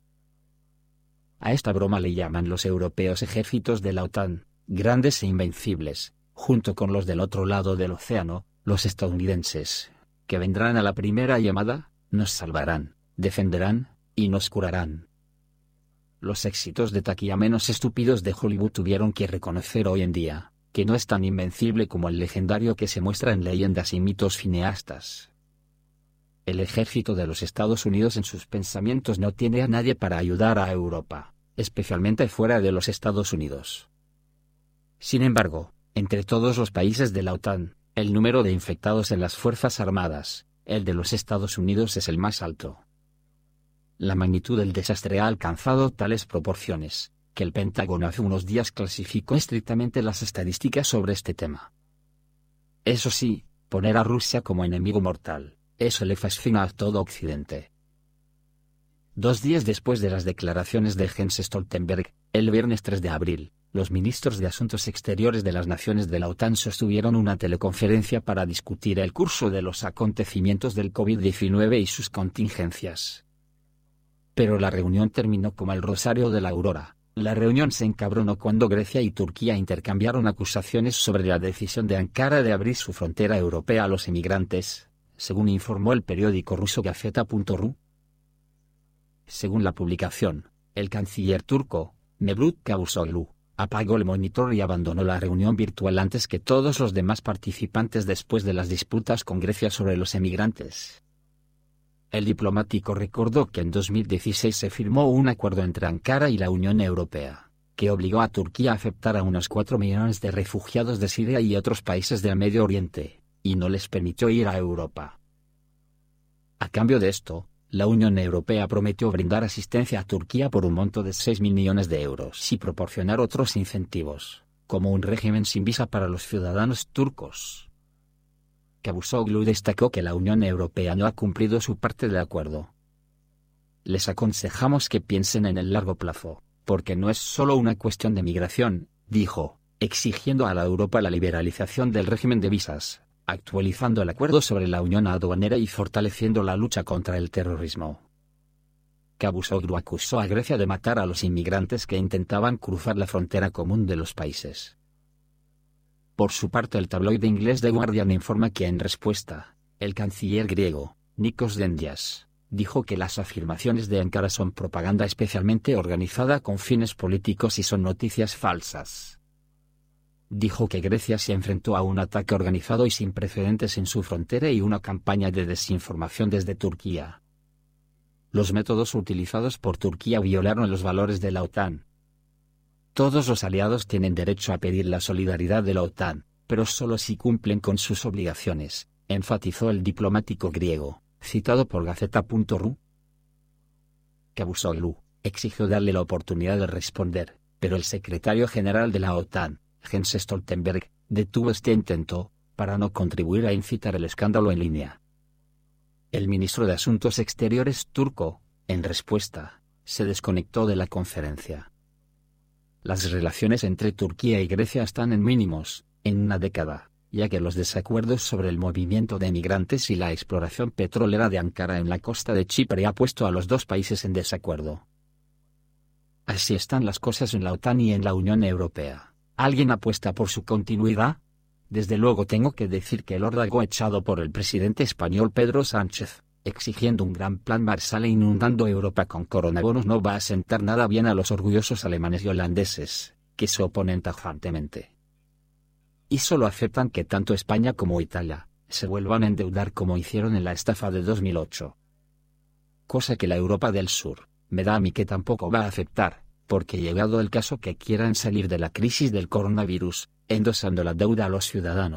A esta broma le llaman los europeos ejércitos de la OTAN, grandes e invencibles, junto con los del otro lado del océano, los estadounidenses, que vendrán a la primera llamada, nos salvarán, defenderán, y nos curarán. Los éxitos de taquilla menos estúpidos de Hollywood tuvieron que reconocer hoy en día, que no es tan invencible como el legendario que se muestra en leyendas y mitos cineastas. El ejército de los Estados Unidos en sus pensamientos no tiene a nadie para ayudar a Europa, especialmente fuera de los Estados Unidos. Sin embargo, entre todos los países de la OTAN, el número de infectados en las Fuerzas Armadas, el de los Estados Unidos es el más alto. La magnitud del desastre ha alcanzado tales proporciones, que el Pentágono hace unos días clasificó estrictamente las estadísticas sobre este tema. Eso sí, poner a Rusia como enemigo mortal, eso le fascina a todo Occidente. Dos días después de las declaraciones de Jens Stoltenberg, el viernes tres de abril, los ministros de Asuntos Exteriores de las naciones de la OTAN sostuvieron una teleconferencia para discutir el curso de los acontecimientos del COVID diecinueve y sus contingencias. Pero la reunión terminó como el rosario de la aurora. La reunión se encabronó cuando Grecia y Turquía intercambiaron acusaciones sobre la decisión de Ankara de abrir su frontera europea a los inmigrantes, según informó el periódico ruso Gazeta punto ru. Según la publicación, el canciller turco, Mevlut Cavusoglu, apagó el monitor y abandonó la reunión virtual antes que todos los demás participantes después de las disputas con Grecia sobre los emigrantes. El diplomático recordó que en dos mil dieciséis se firmó un acuerdo entre Ankara y la Unión Europea, que obligó a Turquía a aceptar a unos cuatro millones de refugiados de Siria y otros países del Medio Oriente, y no les permitió ir a Europa. A cambio de esto, la Unión Europea prometió brindar asistencia a Turquía por un monto de seis mil millones de euros y proporcionar otros incentivos, como un régimen sin visa para los ciudadanos turcos. Cavusoglu destacó que la Unión Europea no ha cumplido su parte del acuerdo. Les aconsejamos que piensen en el largo plazo, porque no es solo una cuestión de migración, dijo, exigiendo a la Europa la liberalización del régimen de visas, actualizando el acuerdo sobre la unión aduanera y fortaleciendo la lucha contra el terrorismo. Cavusoglu acusó a Grecia de matar a los inmigrantes que intentaban cruzar la frontera común de los países. Por su parte, el tabloide inglés The Guardian informa que en respuesta, el canciller griego, Nikos Dendias, dijo que las afirmaciones de Ankara son propaganda especialmente organizada con fines políticos y son noticias falsas. dijo que Grecia se enfrentó a un ataque organizado y sin precedentes en su frontera y una campaña de desinformación desde Turquía. Los métodos utilizados por Turquía violaron los valores de la OTAN. Todos los aliados tienen derecho a pedir la solidaridad de la OTAN, pero solo si cumplen con sus obligaciones, enfatizó el diplomático griego, citado por Gaceta punto ru. Cavusoglu exigió darle la oportunidad de responder, pero el secretario general de la OTAN, Jens Stoltenberg, detuvo este intento, para no contribuir a incitar el escándalo en línea. El ministro de Asuntos Exteriores turco, en respuesta, se desconectó de la conferencia. Las relaciones entre Turquía y Grecia están en mínimos, en una década, ya que los desacuerdos sobre el movimiento de migrantes y la exploración petrolera de Ankara en la costa de Chipre ha puesto a los dos países en desacuerdo. Así están las cosas en la OTAN y en la Unión Europea. ¿Alguien apuesta por su continuidad? Desde luego tengo que decir que el órdago echado por el presidente español Pedro Sánchez, exigiendo un gran plan Marshall e inundando Europa con coronavirus, no va a sentar nada bien a los orgullosos alemanes y holandeses, que se oponen tajantemente. Y solo aceptan que tanto España como Italia se vuelvan a endeudar como hicieron en la estafa de dos mil ocho. Cosa que la Europa del Sur, me da a mí que tampoco va a aceptar, porque llegado el caso que quieran salir de la crisis del coronavirus, endosando la deuda a los ciudadanos.